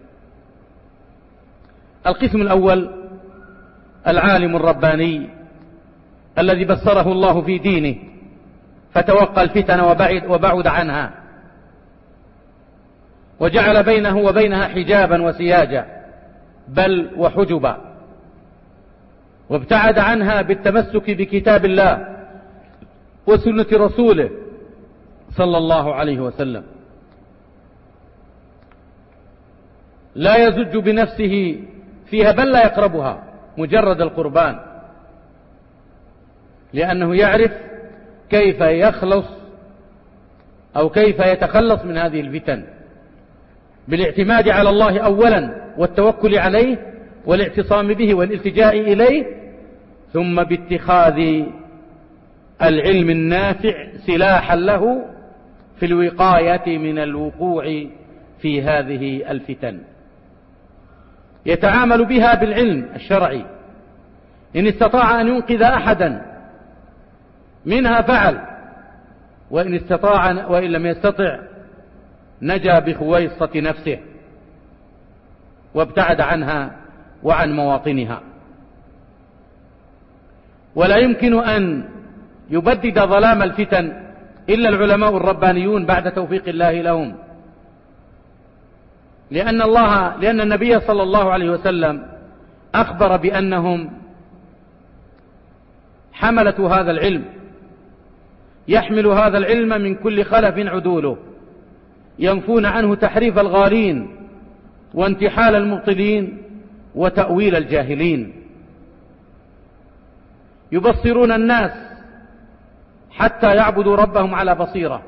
Speaker 2: القسم الأول: العالم الرباني الذي بصره الله في دينه فتوقى الفتن وبعد عنها، وجعل بينه وبينها حجابا وسياجا بل وحجبا، وابتعد عنها بالتمسك بكتاب الله وسنة رسوله صلى الله عليه وسلم. لا يزج بنفسه فيها بل لا يقربها مجرد القربان، لأنه يعرف كيف يخلص أو كيف يتخلص من هذه الفتن بالاعتماد على الله أولا والتوكل عليه والاعتصام به والالتجاء إليه، ثم باتخاذ العلم النافع سلاحا له في الوقاية من الوقوع في هذه الفتن. يتعامل بها بالعلم الشرعي، إن استطاع أن ينقذ أحدا منها فعل، وإن استطاع وإن لم يستطع نجا بخويصة نفسه وابتعد عنها وعن مواطنها. ولا يمكن أن يبدد ظلام الفتن إلا العلماء الربانيون بعد توفيق الله لهم، لأن النبي صلى الله عليه وسلم أخبر بأنهم حملة هذا العلم، يحمل هذا العلم من كل خلف عدوله، ينفون عنه تحريف الغالين وانتحال المبطلين وتأويل الجاهلين، يبصرون الناس حتى يعبدوا ربهم على بصيرة،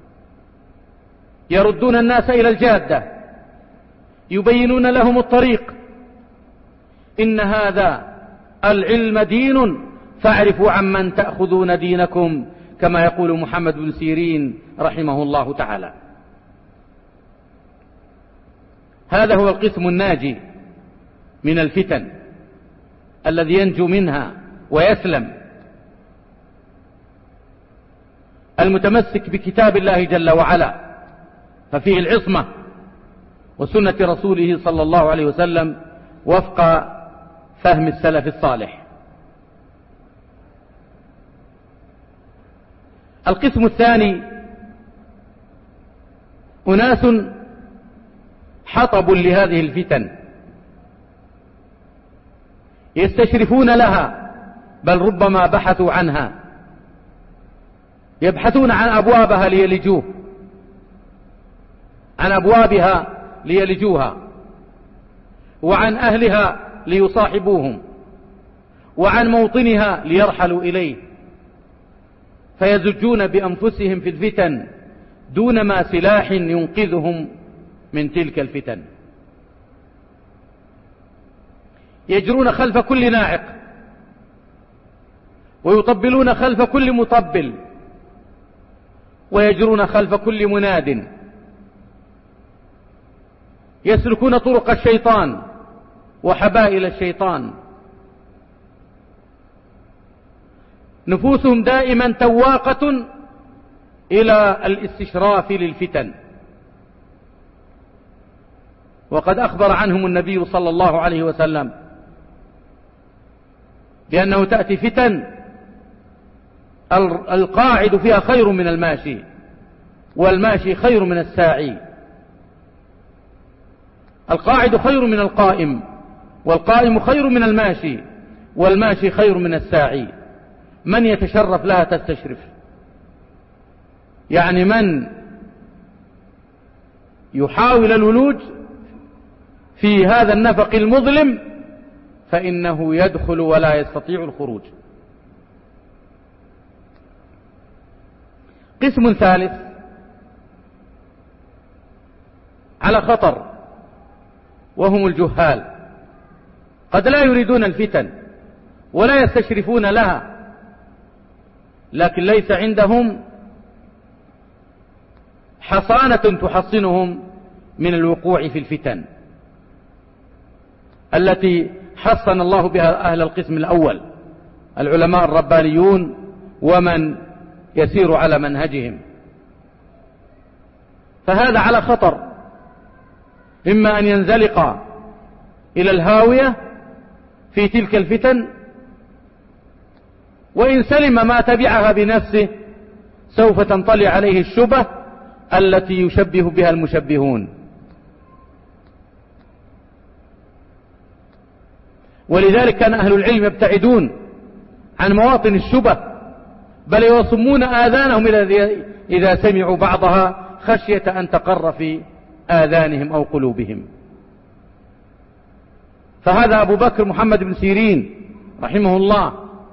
Speaker 2: يردون الناس إلى الجادة، يبينون لهم الطريق. إن هذا العلم دين فاعرفوا عمن تأخذون دينكم، كما يقول محمد بن سيرين رحمه الله تعالى. هذا هو القسم الناجي من الفتن الذي ينجو منها ويسلم، المتمسك بكتاب الله جل وعلا، ففيه العصمة وسنة رسوله صلى الله عليه وسلم وفق فهم السلف الصالح. القسم الثاني أناس حطبوا لهذه الفتن، يستشرفون لها، بل ربما بحثوا عنها، يبحثون عن أبوابها ليلجوه، عن أبوابها ليلجوها، وعن أهلها ليصاحبوهم، وعن موطنها ليرحلوا إليه، فيزجون بأنفسهم في الفتن دون ما سلاح ينقذهم من تلك الفتن. يجرون خلف كل ناعق، ويطبلون خلف كل مطبل، ويجرون خلف كل مناد، يسلكون طرق الشيطان وحبائل الشيطان. نفوسهم دائما تواقة إلى الاستشراف للفتن، وقد أخبر عنهم النبي صلى الله عليه وسلم بأنه تأتي فتن القاعد فيها خير من الماشي، والماشي خير من الساعي. القاعد خير من القائم، والقائم خير من الماشي، والماشي خير من الساعي. من يتشرف لها تستشرف، يعني من يحاول الولوج في هذا النفق المظلم فإنه يدخل ولا يستطيع الخروج. قسم ثالث على خطر، وهم الجهال، قد لا يريدون الفتن ولا يستشرفون لها، لكن ليس عندهم حصانة تحصنهم من الوقوع في الفتن التي حصن الله بها أهل القسم الأول، العلماء الربانيون ومن يسير على منهجهم. فهذا على خطر، إما أن ينزلق إلى الهاوية في تلك الفتن، وإن سلم ما تبعها بنفسه سوف تنطلي عليه الشبه التي يشبه بها المشبهون. ولذلك كان أهل العلم يبتعدون عن مواطن الشبه، بل يصمون آذانهم إذا سمعوا بعضها خشية أن تقر في آذانهم أو قلوبهم. فهذا أبو بكر محمد بن سيرين رحمه الله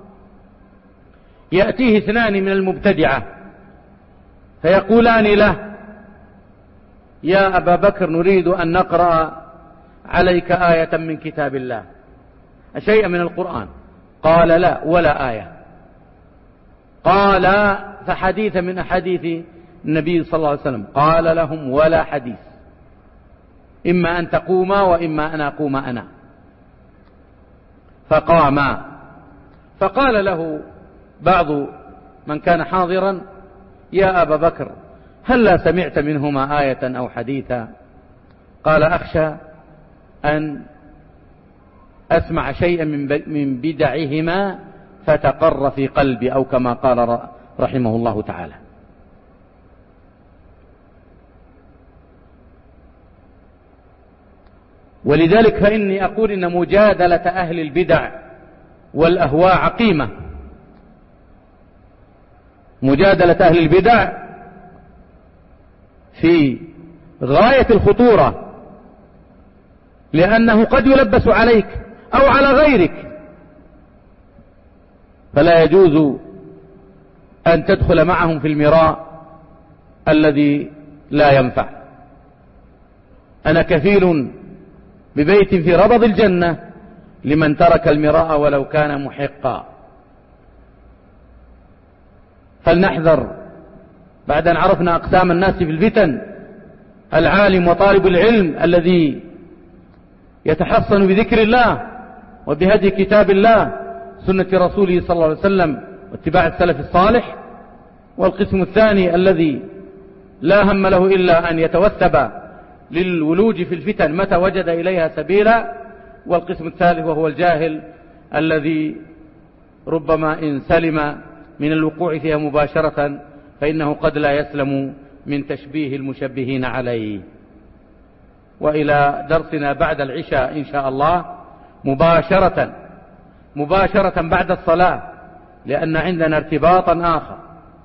Speaker 2: يأتيه اثنان من المبتدعة فيقولان له: يا أبا بكر، نريد أن نقرأ عليك آية من كتاب الله، شيئا من القرآن. قال: لا، ولا آية. قال: فحديث من أحاديث النبي صلى الله عليه وسلم. قال لهم: ولا حديث، إما أن تقوما وإما أن أقوم أنا. فقاما. فقال له بعض من كان حاضرا: يا أبا بكر، هل لا سمعت منهما آية أو حديثا؟ قال: أخشى أن أسمع شيئا من بدعهما فتقر في قلبي، أو كما قال رحمه الله تعالى. ولذلك فإني أقول إن مجادلة أهل البدع والأهواء عقيمة. مجادلة أهل البدع في غاية الخطورة، لأنه قد يلبس عليك أو على غيرك، فلا يجوز أن تدخل معهم في المراء الذي لا ينفع. أنا كفيل ببيت في ربض الجنة لمن ترك المراء ولو كان محقا. فلنحذر بعد أن عرفنا أقسام الناس في الفتن: العالم وطالب العلم الذي يتحصن بذكر الله وبهدي كتاب الله سنة رسوله صلى الله عليه وسلم واتباع السلف الصالح، والقسم الثاني الذي لا هم له إلا أن يتوثب للولوج في الفتن متى وجد إليها سبيلا، والقسم الثالث وهو الجاهل الذي ربما إن سلم من الوقوع فيها مباشرة فإنه قد لا يسلم من تشبيه المشبهين عليه. وإلى درسنا بعد العشاء إن شاء الله مباشرة بعد الصلاة، لأن عندنا ارتباطا آخر.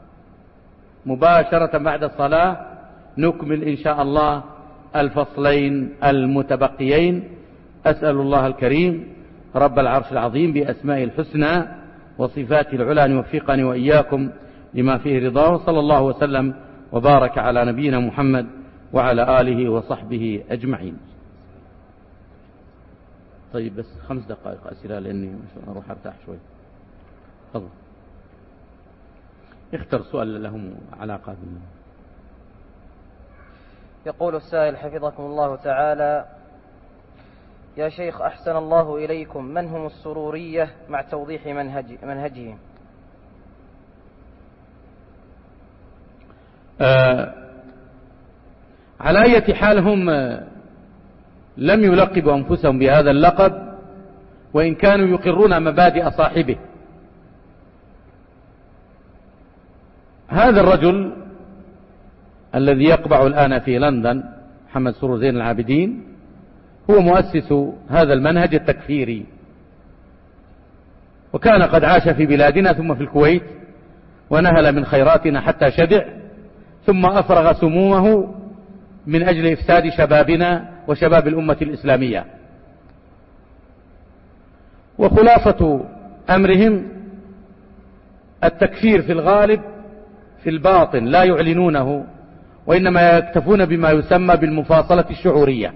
Speaker 2: مباشرة بعد الصلاة نكمل إن شاء الله الفصلين المتبقيين. أسأل الله الكريم رب العرش العظيم بأسمائه الحسنى وصفاته العلى أن يوفقني وإياكم لما فيه رضاه، صلى الله وسلم وبارك على نبينا محمد وعلى آله وصحبه أجمعين. طيب بس 5 دقائق أسئلة لأني أروح أرتاح شوي. تفضل، اختر سؤال لهم علاقة بالله.
Speaker 1: يقول السائل حفظكم الله تعالى: يا شيخ أحسن الله إليكم، من هم السرورية مع توضيح منهجهم؟
Speaker 2: على أي حال هم لم يلقبوا أنفسهم بهذا اللقب، وإن كانوا يقرون مبادئ صاحبه. هذا الرجل الذي يقبع الآن في لندن، محمد سرور زين العابدين، هو مؤسس هذا المنهج التكفيري، وكان قد عاش في بلادنا ثم في الكويت، ونهل من خيراتنا حتى شبع، ثم أفرغ سمومه من أجل إفساد شبابنا وشباب الأمة الإسلامية. وخلاصة أمرهم التكفير في الغالب في الباطن، لا يعلنونه، وإنما يكتفون بما يسمى بالمفاصلة الشعورية،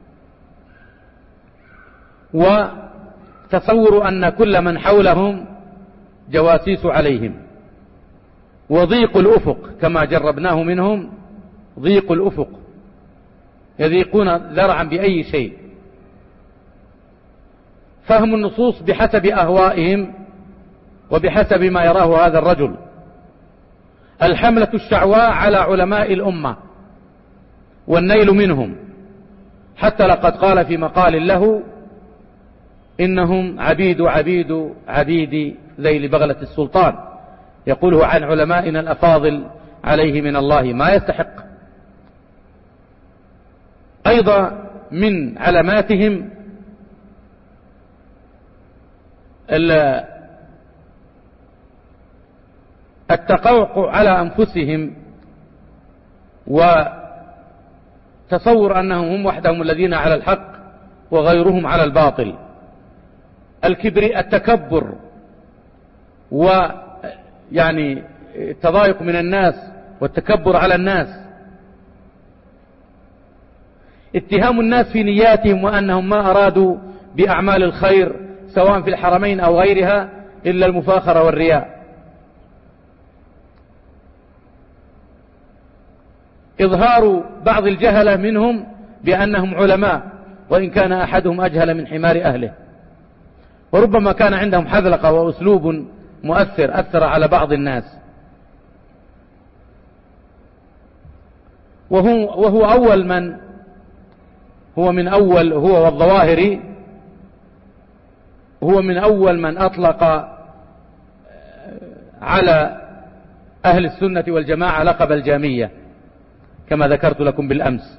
Speaker 2: وتصوروا أن كل من حولهم جواسيس عليهم. وضيق الأفق كما جربناه منهم، ضيق الأفق، يضيقون ذرعا بأي شيء. فهم النصوص بحسب أهوائهم وبحسب ما يراه هذا الرجل. الحملة الشعواء على علماء الأمة والنيل منهم، حتى لقد قال في مقال له: إنهم عبيد ذيل بغلة السلطان، يقوله عن علمائنا الأفاضل عليه من الله ما يستحق. أيضا من علاماتهم التقوقع على أنفسهم، وتصور أنهم هم وحدهم الذين على الحق وغيرهم على الباطل. التكبر ويعني التضايق من الناس والتكبر على الناس، اتهام الناس في نياتهم وأنهم ما أرادوا بأعمال الخير سواء في الحرمين أو غيرها إلا المفاخرة والرياء، إظهار بعض الجهلة منهم بأنهم علماء وإن كان أحدهم أجهل من حمار أهله، وربما كان عندهم حذلقة وأسلوب مؤثر أثر على بعض الناس، وهو أول من هو والظواهري هو من أول من أطلق على أهل السنة والجماعة لقب الجامية كما ذكرت لكم بالأمس.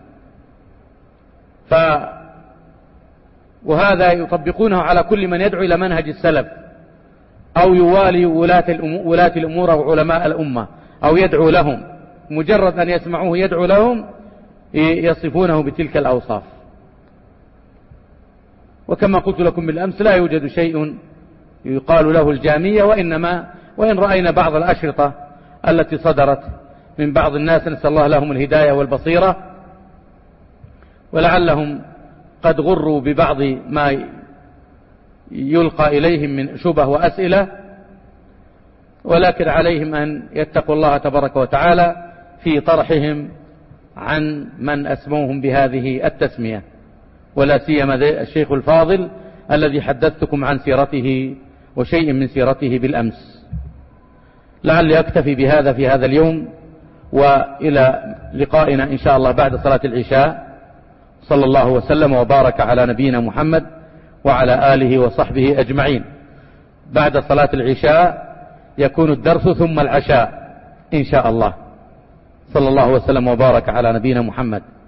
Speaker 2: وهذا يطبقونه على كل من يدعو إلى منهج السلف أو يوالي ولاة الأمور أو علماء الأمة أو يدعو لهم، مجرد أن يسمعوه يدعو لهم يصفونه بتلك الأوصاف. وكما قلت لكم بالأمس لا يوجد شيء يقال له الجامية، وإن رأينا بعض الأشرطة التي صدرت من بعض الناس نسأل الله لهم الهداية والبصيرة، ولعلهم قد غروا ببعض ما يلقى إليهم من شبه وأسئلة، ولكن عليهم أن يتقوا الله تبارك وتعالى في طرحهم عن من أسموهم بهذه التسمية، ولا سيما الشيخ الفاضل الذي حدثتكم عن سيرته وشيء من سيرته بالأمس. لعلي أكتفي بهذا في هذا اليوم، وإلى لقائنا إن شاء الله بعد صلاة العشاء. صلى الله وسلم وبارك على نبينا محمد وعلى آله وصحبه أجمعين. بعد صلاة العشاء يكون الدرس ثم العشاء إن شاء الله. صلى الله وسلم وبارك على نبينا محمد.